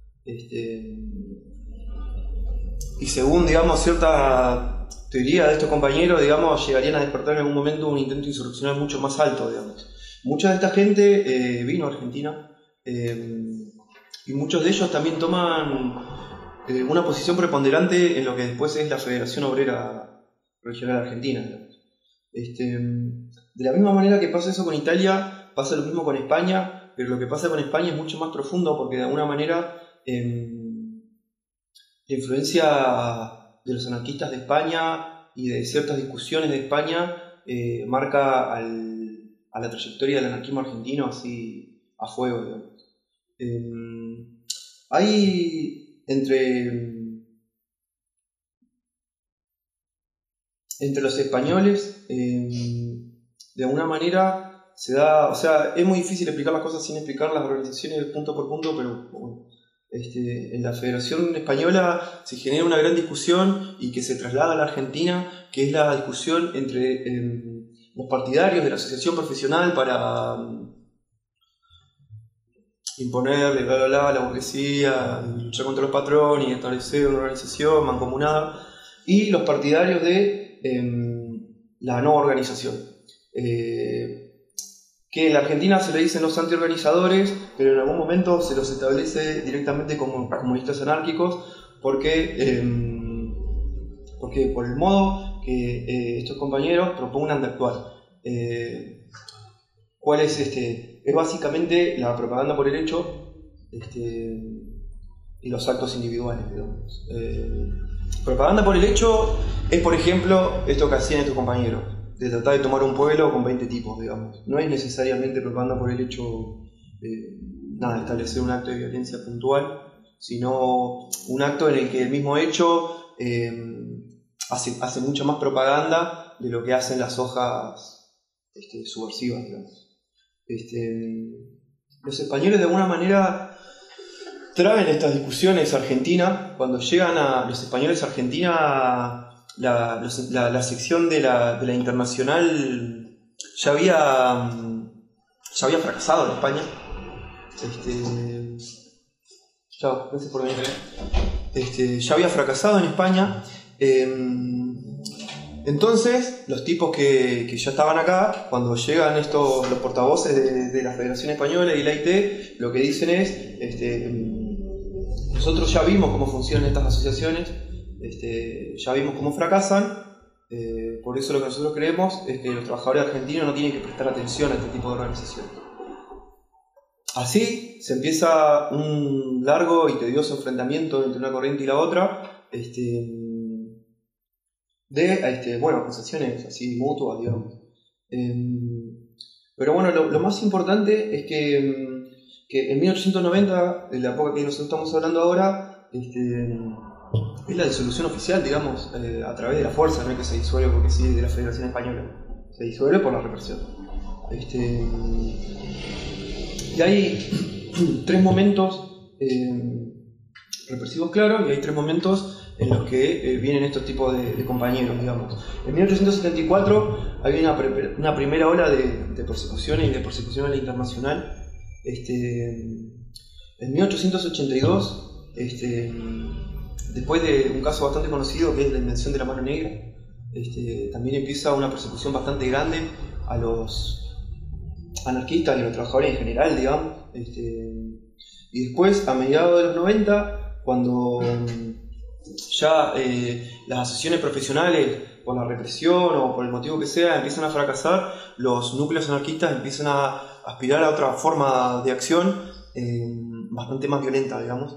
y según, digamos, cierta teoría de estos compañeros, digamos, llegarían a despertar en algún momento un intento insurreccional mucho más alto, digamos. Mucha de esta gente vino a Argentina, y muchos de ellos también toman una posición preponderante en lo que después es la Federación Obrera Regional Argentina, digamos. De la misma manera que pasa eso con Italia, pasa lo mismo con España, pero lo que pasa con España es mucho más profundo porque de alguna manera la influencia de los anarquistas de España y de ciertas discusiones de España marca a la trayectoria del anarquismo argentino así a fuego, digamos. Hay entre los españoles, de alguna manera se da, o sea, es muy difícil explicar las cosas sin explicar las organizaciones punto por punto, pero bueno, en la Federación Española se genera una gran discusión y que se traslada a la Argentina, que es la discusión entre los partidarios de la asociación profesional para imponerle a la burguesía, luchar contra los patrones y establecer una organización mancomunada, y los partidarios de la no organización. Que en la Argentina se le dicen los antiorganizadores, pero en algún momento se los establece directamente como comunistas anárquicos, porque por el modo que estos compañeros propugnan de actuar. ¿Cuál es Es básicamente la propaganda por el hecho y los actos individuales, digamos. Propaganda por el hecho es, por ejemplo, esto que hacían estos compañeros, de tratar de tomar un pueblo con 20 tipos, digamos. No es necesariamente propaganda por el hecho de establecer un acto de violencia puntual, sino un acto en el que el mismo hecho hace mucha más propaganda de lo que hacen las hojas subversivas, digamos. Los españoles de alguna manera traen estas discusiones a Argentina. Cuando llegan los españoles a Argentina, la sección de la Internacional ya había fracasado en España. Chao, gracias por venir. Ya había fracasado en España. Entonces, los tipos que ya estaban acá, cuando llegan los portavoces de la Federación Española y la IT, lo que dicen es, nosotros ya vimos cómo funcionan estas asociaciones, ya vimos cómo fracasan, por eso lo que nosotros creemos es que los trabajadores argentinos no tienen que prestar atención a este tipo de organizaciones. Así se empieza un largo y tedioso enfrentamiento entre una corriente y la otra, acusaciones así mutuas, digamos. Pero bueno, lo más importante es que en 1890, en la época que nosotros estamos hablando ahora, es la disolución oficial, digamos, a través de la fuerza, no es que se disuelve porque sí de la Federación Española, se disuelve por la represión. Y hay tres momentos represivos claros, y hay tres momentos en los que vienen estos tipos de compañeros, digamos. En 1874 hay una primera ola de persecuciones y de persecución a la internacional. En 1882, después de un caso bastante conocido que es la invención de la mano negra, también empieza una persecución bastante grande a los anarquistas y a los trabajadores en general, digamos. Y después, a mediados de los 90, cuando ya las asociaciones profesionales, por la represión o por el motivo que sea, empiezan a fracasar, los núcleos anarquistas empiezan a aspirar a otra forma de acción bastante más violenta, digamos,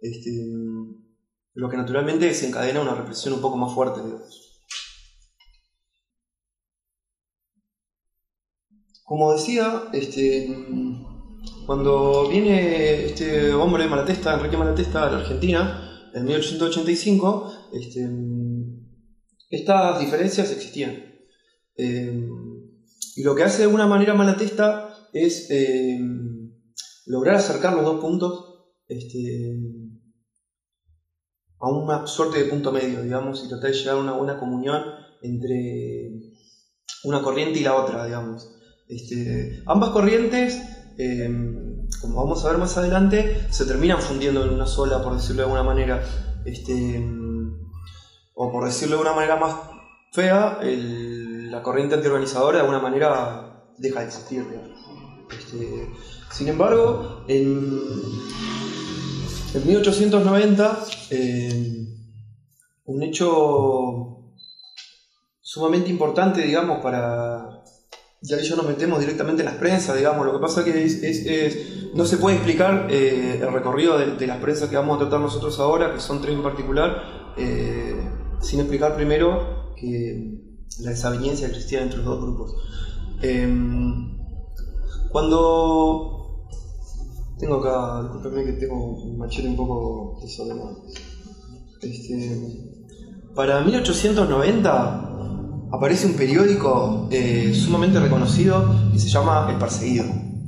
lo que naturalmente desencadena una represión un poco más fuerte, digamos. Como decía, cuando viene este hombre de Malatesta, Enrique Malatesta, a la Argentina, en 1885, estas diferencias existían. Y lo que hace de alguna manera Malatesta es lograr acercar los dos puntos a una suerte de punto medio, digamos, y tratar de llegar a una buena comunión entre una corriente y la otra, digamos. Ambas corrientes, como vamos a ver más adelante, se terminan fundiendo en una sola, por decirlo de alguna manera, o por decirlo de una manera más fea, la corriente antiorganizadora de alguna manera deja de existir, digamos. Sin embargo, en 1890, un hecho sumamente importante, digamos, y ahí ya nos metemos directamente en las prensas, digamos. Lo que pasa es que no se puede explicar el recorrido de las prensas que vamos a tratar nosotros ahora, que son tres en particular, sin explicar primero que la desaveniencia que existía entre los dos grupos. Cuando tengo acá, discúlpeme que tengo un machete un poco desordenado. Para 1890 aparece un periódico sumamente reconocido que se llama El Perseguido.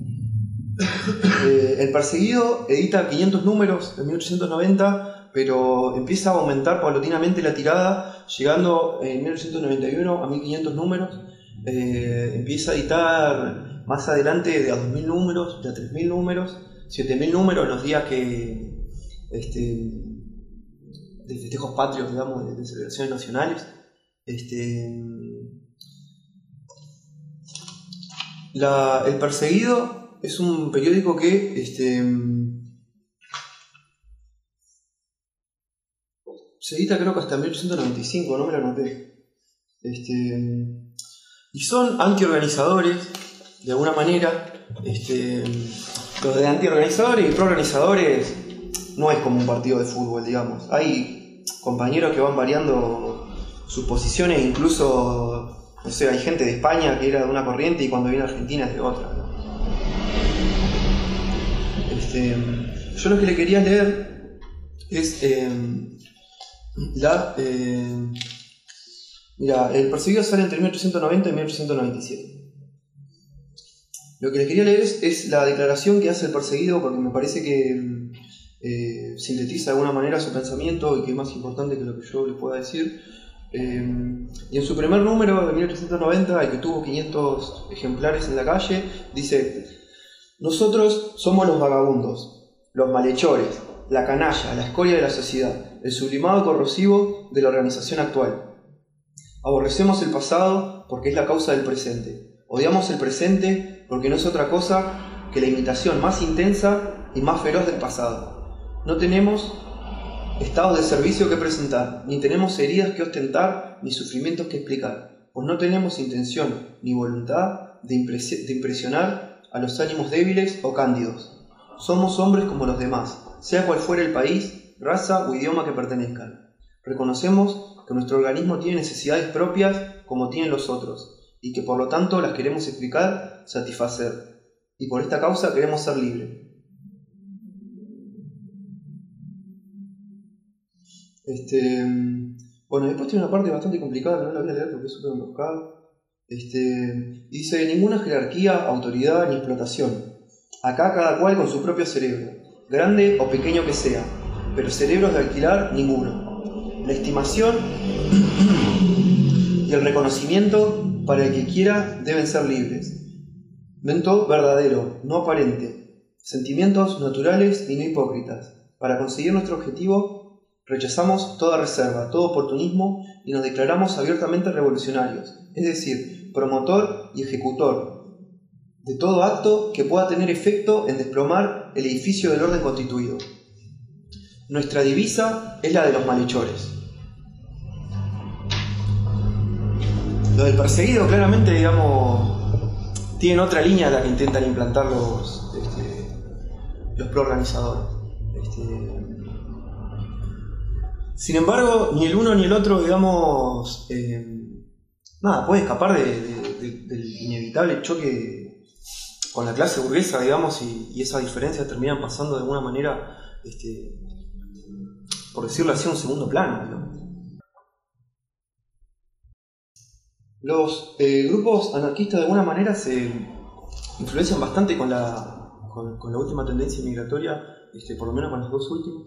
El Perseguido edita 500 números en 1890, pero empieza a aumentar paulatinamente la tirada, llegando en 1891 a 1500 números. Empieza a editar más adelante de a 2000 números, de a 3000 números, 7000 números en los días de festejos patrios, digamos, de celebraciones nacionales. El Perseguido es un periódico que se edita creo que hasta 1895, no me lo anoté. Y son antiorganizadores, de alguna manera. Los de antiorganizadores y proorganizadores no es como un partido de fútbol, digamos. Hay compañeros que van variando sus posiciones, incluso, no sé, hay gente de España que era de una corriente y cuando viene a Argentina es de otra, ¿no? Yo lo que le quería leer es Mira, El Perseguido sale entre 1890 y 1897. Lo que les quería leer es la declaración que hace el perseguido, porque me parece que sintetiza de alguna manera su pensamiento y que es más importante que lo que yo les pueda decir. Y en su primer número de 1890, el que tuvo 500 ejemplares en la calle, dice: nosotros somos los vagabundos, los malhechores, la canalla, la escoria de la sociedad, el sublimado corrosivo de la organización actual. Aborrecemos el pasado porque es la causa del presente. Odiamos el presente porque no es otra cosa que la imitación más intensa y más feroz del pasado. No tenemos estados de servicio que presentar, ni tenemos heridas que ostentar, ni sufrimientos que explicar, pues no tenemos intención ni voluntad de impresionar a los ánimos débiles o cándidos. Somos hombres como los demás, sea cual fuera el país, raza o idioma que pertenezcan. Reconocemos que nuestro organismo tiene necesidades propias como tienen los otros, y que por lo tanto las queremos explicar, satisfacer, y por esta causa queremos ser libres. Bueno, después tiene una parte bastante complicada que no la voy a leer porque es súper emboscada. Dice: ninguna jerarquía, autoridad ni explotación. Acá cada cual con su propio cerebro, grande o pequeño que sea, pero cerebros de alquilar ninguno. La estimación y el reconocimiento para el que quiera deben ser libres. Mento verdadero, no aparente. Sentimientos naturales y no hipócritas. Para conseguir nuestro objetivo rechazamos toda reserva, todo oportunismo y nos declaramos abiertamente revolucionarios, es decir, promotor y ejecutor de todo acto que pueda tener efecto en desplomar el edificio del orden constituido. Nuestra divisa es la de los malhechores. Lo del perseguido claramente, digamos, tienen otra línea a la que intentan implantar los proorganizadores. Sin embargo, ni el uno ni el otro, digamos, puede escapar del inevitable choque con la clase burguesa, digamos, y esas diferencias terminan pasando de alguna manera, por decirlo así, a un segundo plano, digamos. Los grupos anarquistas de alguna manera se influencian bastante con la última tendencia migratoria, por lo menos con los dos últimos.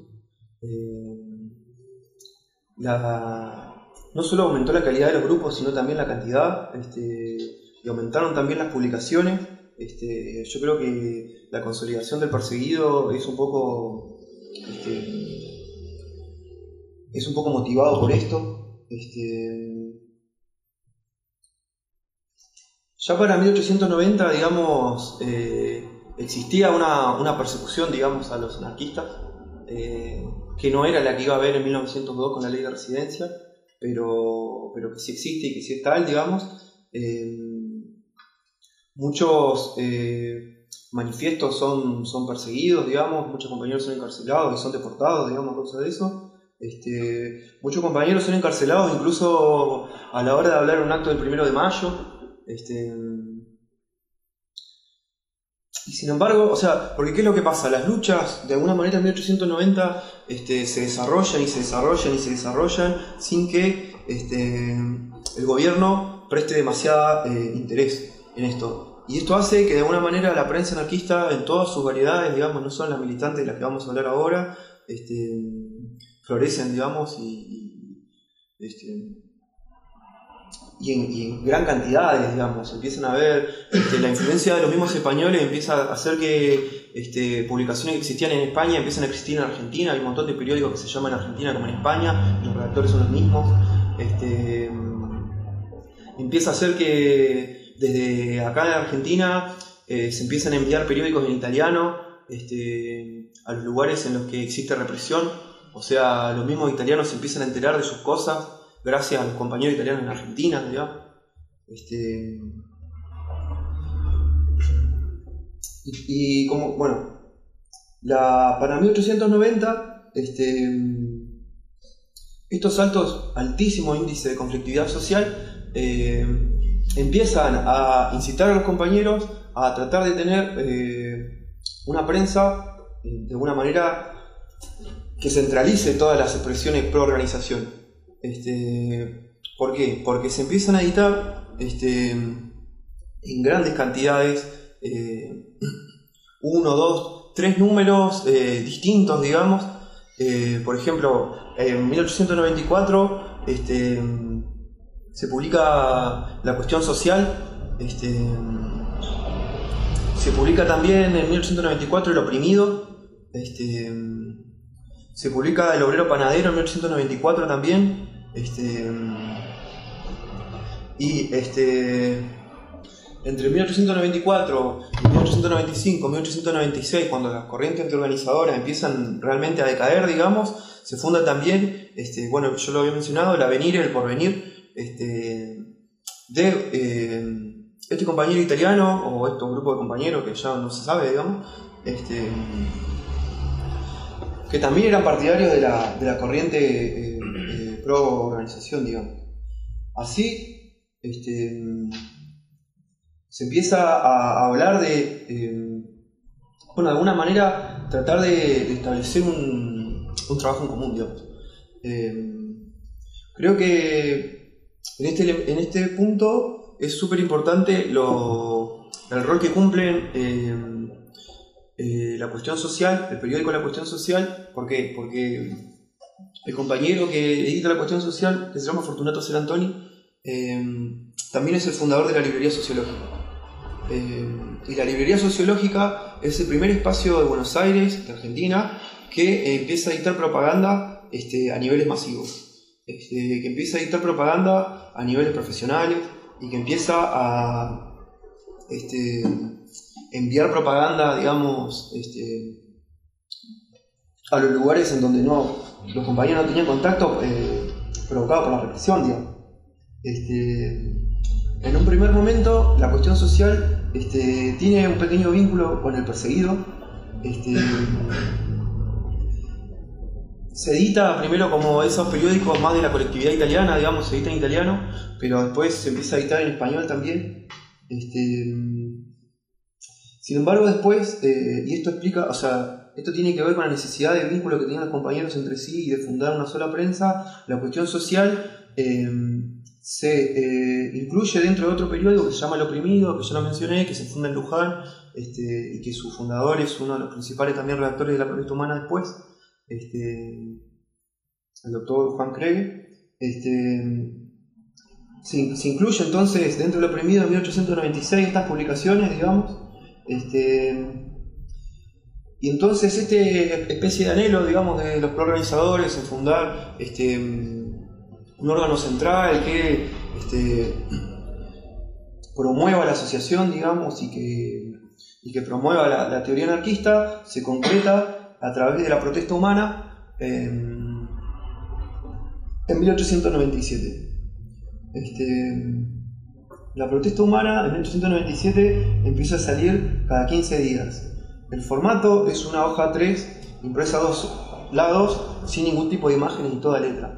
No solo aumentó la calidad de los grupos, sino también la cantidad, y aumentaron también las publicaciones. Yo creo que la consolidación del perseguido es un poco motivado por esto. Ya para 1890, digamos, existía una persecución, digamos, a los anarquistas, que no era la que iba a haber en 1902 con la ley de residencia, pero que sí existe y que sí es tal, digamos. Muchos manifiestos son perseguidos, digamos, muchos compañeros son encarcelados y son deportados, digamos, a causa de eso. Muchos compañeros son encarcelados incluso a la hora de hablar un acto del 1 de mayo. Y sin embargo, o sea, porque ¿qué es lo que pasa? Las luchas, de alguna manera, en 1890 se desarrollan y se desarrollan y se desarrollan sin que el gobierno preste demasiado interés en esto. Y esto hace que de alguna manera la prensa anarquista, en todas sus variedades, digamos, no son las militantes de las que vamos a hablar ahora, florecen, digamos, y en gran cantidades, digamos. Empiezan a ver la influencia de los mismos españoles, empieza a hacer que publicaciones que existían en España empiezan a existir en Argentina. Hay un montón de periódicos que se llaman en Argentina como en España, los redactores son los mismos. Empieza a hacer que desde acá en Argentina se empiezan a enviar periódicos en italiano a los lugares en los que existe represión. O sea, los mismos italianos se empiezan a enterar de sus cosas gracias a los compañeros italianos en Argentina, digamos. Y como, bueno, para 1890, estos altísimos índices de conflictividad social empiezan a incitar a los compañeros a tratar de tener una prensa, de alguna manera, que centralice todas las expresiones pro organización. ¿Por qué? Porque se empiezan a editar en grandes cantidades, 1, 2, 3 números distintos, digamos. Por ejemplo, en 1894 se publica La Cuestión Social, se publica también en 1894 El Oprimido, se publica El Obrero Panadero en 1894 también, entre 1894 y 1895, 1896, cuando las corrientes antiorganizadoras empiezan realmente a decaer, digamos, se funda también, bueno, yo lo había mencionado, El Avenir y El Porvenir, de este compañero italiano, o este grupo de compañeros que ya no se sabe, digamos, que también eran partidarios de la corriente pro organización, digamos. Así, se empieza a hablar de, bueno, de alguna manera tratar de establecer un trabajo en común, digamos. Creo que en este punto es súper importante el rol que cumplen La Cuestión Social, el periódico La Cuestión Social. ¿Por qué? Porque el compañero que edita La Cuestión Social, que se llama Fortunato Serantoni, también es el fundador de la Librería Sociológica. Y la Librería Sociológica es el primer espacio de Buenos Aires, de Argentina, que empieza a dictar propaganda a niveles masivos, que empieza a dictar propaganda a niveles profesionales y que empieza a enviar propaganda, digamos, a los lugares en donde los compañeros no tenían contacto, provocado por la represión, digamos. En un primer momento, La Cuestión Social tiene un pequeño vínculo con El Perseguido. Se edita primero como esos periódicos más de la colectividad italiana, digamos, se edita en italiano, pero después se empieza a editar en español también. Sin embargo, después, y esto explica, o sea, esto tiene que ver con la necesidad de vínculo que tenían los compañeros entre sí y de fundar una sola prensa. La Cuestión Social se incluye dentro de otro periódico que se llama El Oprimido, que ya lo mencioné, que se funda en Luján, y que su fundador es uno de los principales también redactores de La Protesta Humana después, el doctor Juan Cregue. Se incluye entonces dentro del Oprimido en 1896 estas publicaciones, digamos, y entonces especie de anhelo, digamos, de los proorganizadores en fundar un órgano central que promueva la asociación, digamos, y que promueva la teoría anarquista, se concreta a través de la protesta humana en 1897. La protesta humana en 1897 empieza a salir cada 15 días. El formato es una hoja 3 impresa a 2 lados sin ningún tipo de imagen ni toda letra.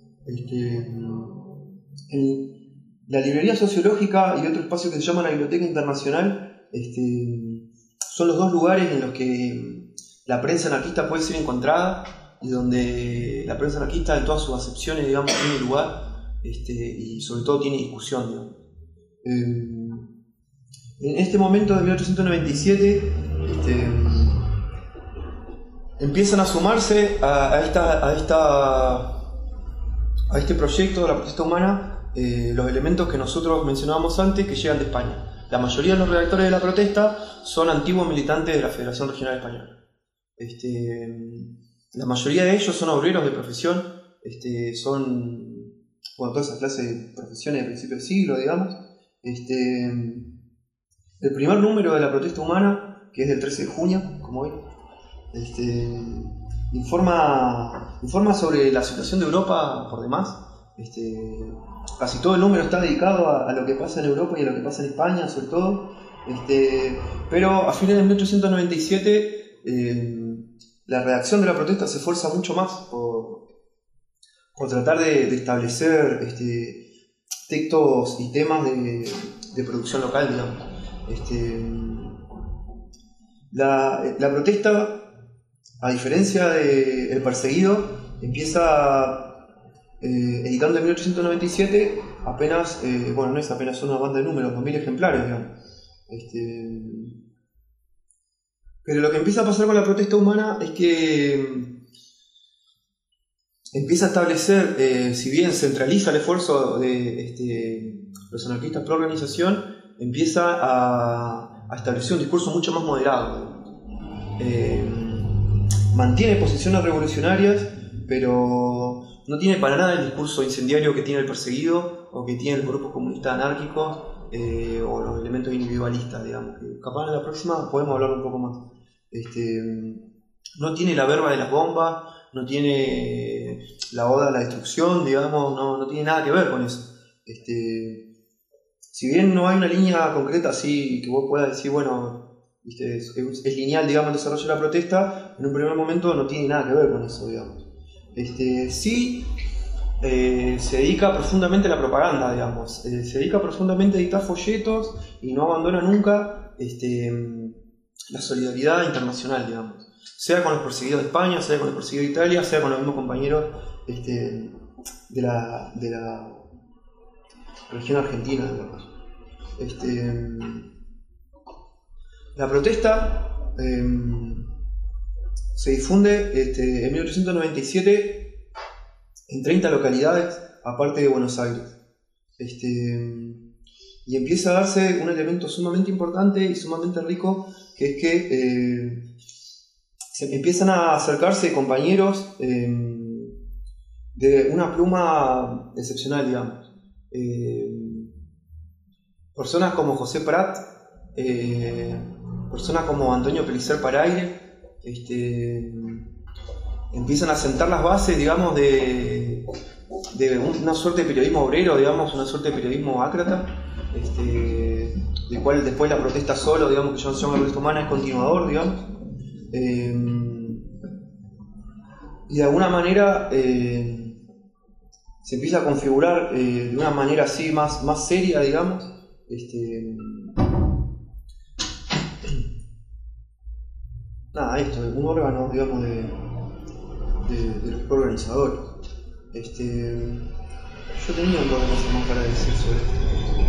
La Librería Sociológica y otro espacio que se llama la Biblioteca Internacional son los dos lugares en los que la prensa anarquista puede ser encontrada y donde la prensa anarquista en todas sus acepciones, digamos, tiene lugar y sobre todo tiene discusión, digamos. En este momento de 1897 empiezan a sumarse a este proyecto de la protesta humana los elementos que nosotros mencionábamos antes que llegan de España. La mayoría de los redactores de la protesta son antiguos militantes de la Federación Regional Española. La mayoría de ellos son obreros de profesión, son toda esa clase de profesiones de principio del siglo, digamos. El primer número de la protesta humana, que es del 13 de junio, como hoy, informa sobre la situación de Europa por demás. Casi todo el número está dedicado a lo que pasa en Europa y a lo que pasa en España, sobre todo. Pero a fines de 1897 la redacción de la protesta se esfuerza mucho más por tratar de establecer textos y temas de producción local, digamos. La protesta, a diferencia del Perseguido, empieza editando en 1897 apenas, bueno, no es apenas una banda de números, 2000 ejemplares, digamos. Pero lo que empieza a pasar con la protesta humana es que empieza a establecer, si bien centraliza el esfuerzo de los anarquistas pro organización, empieza a establecer un discurso mucho más moderado. Mantiene posiciones revolucionarias, pero no tiene para nada el discurso incendiario que tiene el perseguido o que tienen los grupos comunistas anárquicos o los elementos individualistas, digamos. Capaz en la próxima podemos hablar un poco más. No tiene la verba de las bombas, no tiene la oda a la destrucción, digamos, no tiene nada que ver con eso. Si bien no hay una línea concreta así que vos puedas decir, bueno, es lineal, digamos, el desarrollo de la protesta, en un primer momento no tiene nada que ver con eso, digamos. Sí se dedica profundamente a la propaganda, digamos. Se dedica profundamente a editar folletos y no abandona nunca la solidaridad internacional, digamos. Sea con los perseguidos de España, sea con los perseguidos de Italia, sea con los mismos compañeros de la región argentina, digamos. La protesta se difunde en 1897 en 30 localidades, aparte de Buenos Aires. Y empieza a darse un elemento sumamente importante y sumamente rico, que es que se empiezan a acercarse compañeros de una pluma excepcional, digamos. Personas como José Prat, personas como Antonio Pellicer Paraire, empiezan a sentar las bases, digamos, de una suerte de periodismo obrero, digamos, una suerte de periodismo ácrata, del cual después la protesta solo, digamos, que ya no se llama la protesta humana, es continuador, digamos. Y de alguna manera se empieza a configurar de una manera así más seria, digamos, un órgano, digamos, de los organizadores. Yo tenía un par de cosas más para decir sobre esto.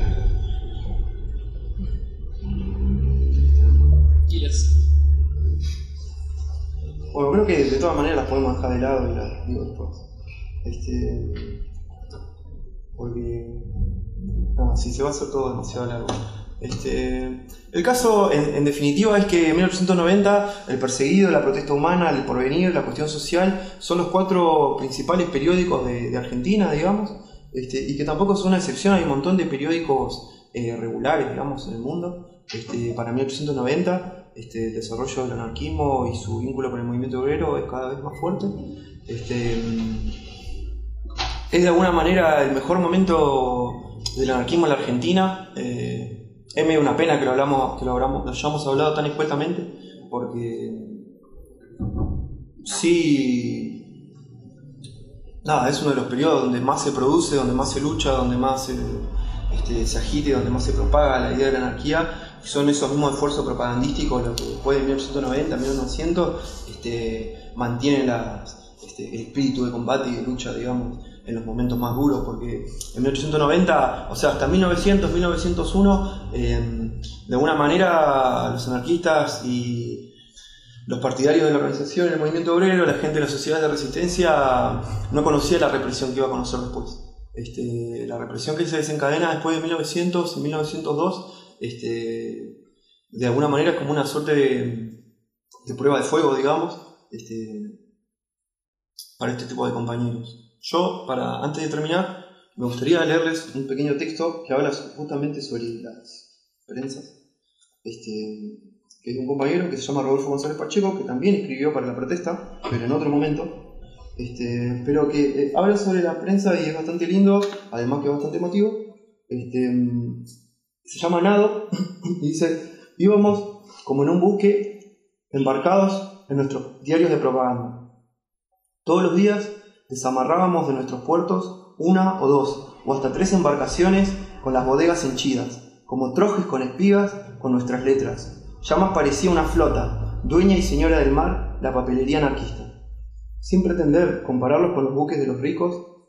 ¿Quieres? Bueno, creo que de todas maneras las podemos dejar de lado y las digo después. Porque si se va a hacer todo demasiado largo. El caso, en definitiva, es que en 1890 el perseguido, la protesta humana, el porvenir, la cuestión social son los 4 principales periódicos de Argentina, digamos, y que tampoco son una excepción. Hay un montón de periódicos regulares, digamos, en el mundo. Para 1890 el desarrollo del anarquismo y su vínculo con el movimiento obrero es cada vez más fuerte. Es de alguna manera el mejor momento del anarquismo en la Argentina. Es medio una pena que lo hayamos hablado tan expuestamente, porque sí, es uno de los periodos donde más se produce, donde más se lucha, donde más se agite, donde más se propaga la idea de la anarquía. Son esos mismos esfuerzos propagandísticos los que después de 1890, 1900 mantienen el espíritu de combate y de lucha, digamos, en los momentos más duros, porque en 1890, o sea, hasta 1900, 1901, de alguna manera los anarquistas y los partidarios de la organización, el movimiento obrero, la gente de las sociedades de resistencia no conocía la represión que iba a conocer después. La represión que se desencadena después de 1900 y 1902, de alguna manera es como una suerte de prueba de fuego, digamos, para este tipo de compañeros. Yo, antes de terminar, me gustaría leerles un pequeño texto que habla justamente sobre las prensas, que es de un compañero que se llama Rodolfo González Pacheco, que también escribió para la protesta, pero en otro momento, pero que habla sobre la prensa y es bastante lindo, además que es bastante emotivo. Se llama Nado y dice: íbamos como en un buque embarcados en nuestros diarios de propaganda. Todos los días desamarrábamos de nuestros puertos 1 o 2 o hasta 3 embarcaciones con las bodegas henchidas, como trojes con espigas con nuestras letras. Ya más parecía una flota, dueña y señora del mar, la papelería anarquista. Sin pretender compararlos con los buques de los ricos,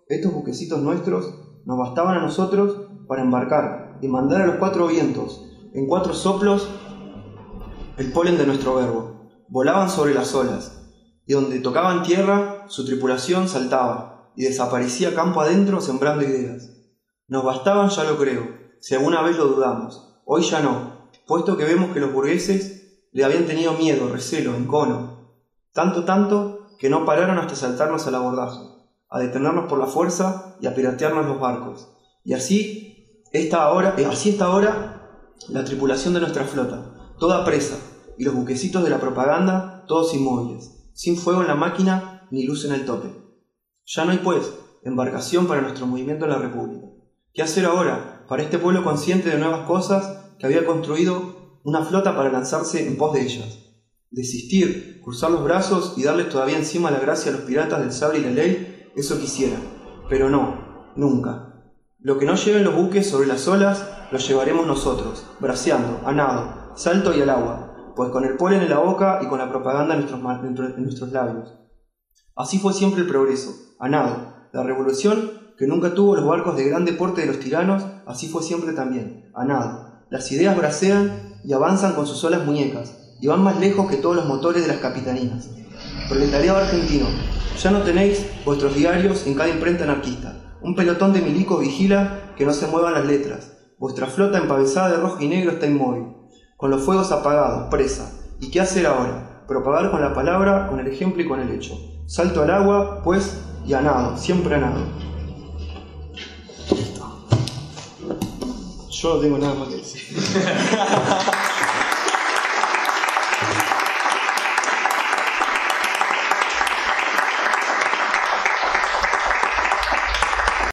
Estos buquecitos nuestros nos bastaban a nosotros para embarcar y mandar a los 4 vientos, en 4 soplos, el polen de nuestro verbo. Volaban sobre las olas, y donde tocaban tierra, su tripulación saltaba y desaparecía campo adentro sembrando ideas. Nos bastaban, ya lo creo, si alguna vez lo dudamos. Hoy ya no, puesto que vemos que los burgueses le habían tenido miedo, recelo, encono. Tanto que no pararon hasta saltarnos al abordaje, a detenernos por la fuerza y a piratearnos los barcos. Y así está ahora la tripulación de nuestra flota, toda presa, y los buquecitos de la propaganda, todos inmóviles, sin fuego en la máquina ni luz en el tope. Ya no hay, pues, embarcación para nuestro movimiento en la República. ¿Qué hacer ahora para este pueblo consciente de nuevas cosas que había construido una flota para lanzarse en pos de ellas? Desistir, cruzar los brazos y darles todavía encima la gracia a los piratas del sable y la ley, eso quisiera. Pero no, nunca. Lo que no lleven los buques sobre las olas, lo llevaremos nosotros, braceando, a nado, salto y al agua, pues con el polen en la boca y con la propaganda en nuestros labios. Así fue siempre el progreso, a nado. La revolución, que nunca tuvo los barcos de grande porte de los tiranos, así fue siempre también, a nado. Las ideas bracean y avanzan con sus olas muñecas, y van más lejos que todos los motores de las capitanías. Proletariado argentino, ya no tenéis vuestros diarios en cada imprenta anarquista. Un pelotón de milicos vigila que no se muevan las letras. Vuestra flota empavesada de rojo y negro está inmóvil, con los fuegos apagados, presa. ¿Y qué hacer ahora? Propagar con la palabra, con el ejemplo y con el hecho. Salto al agua, pues, y a nado, siempre a nado. Yo no tengo nada más que decir.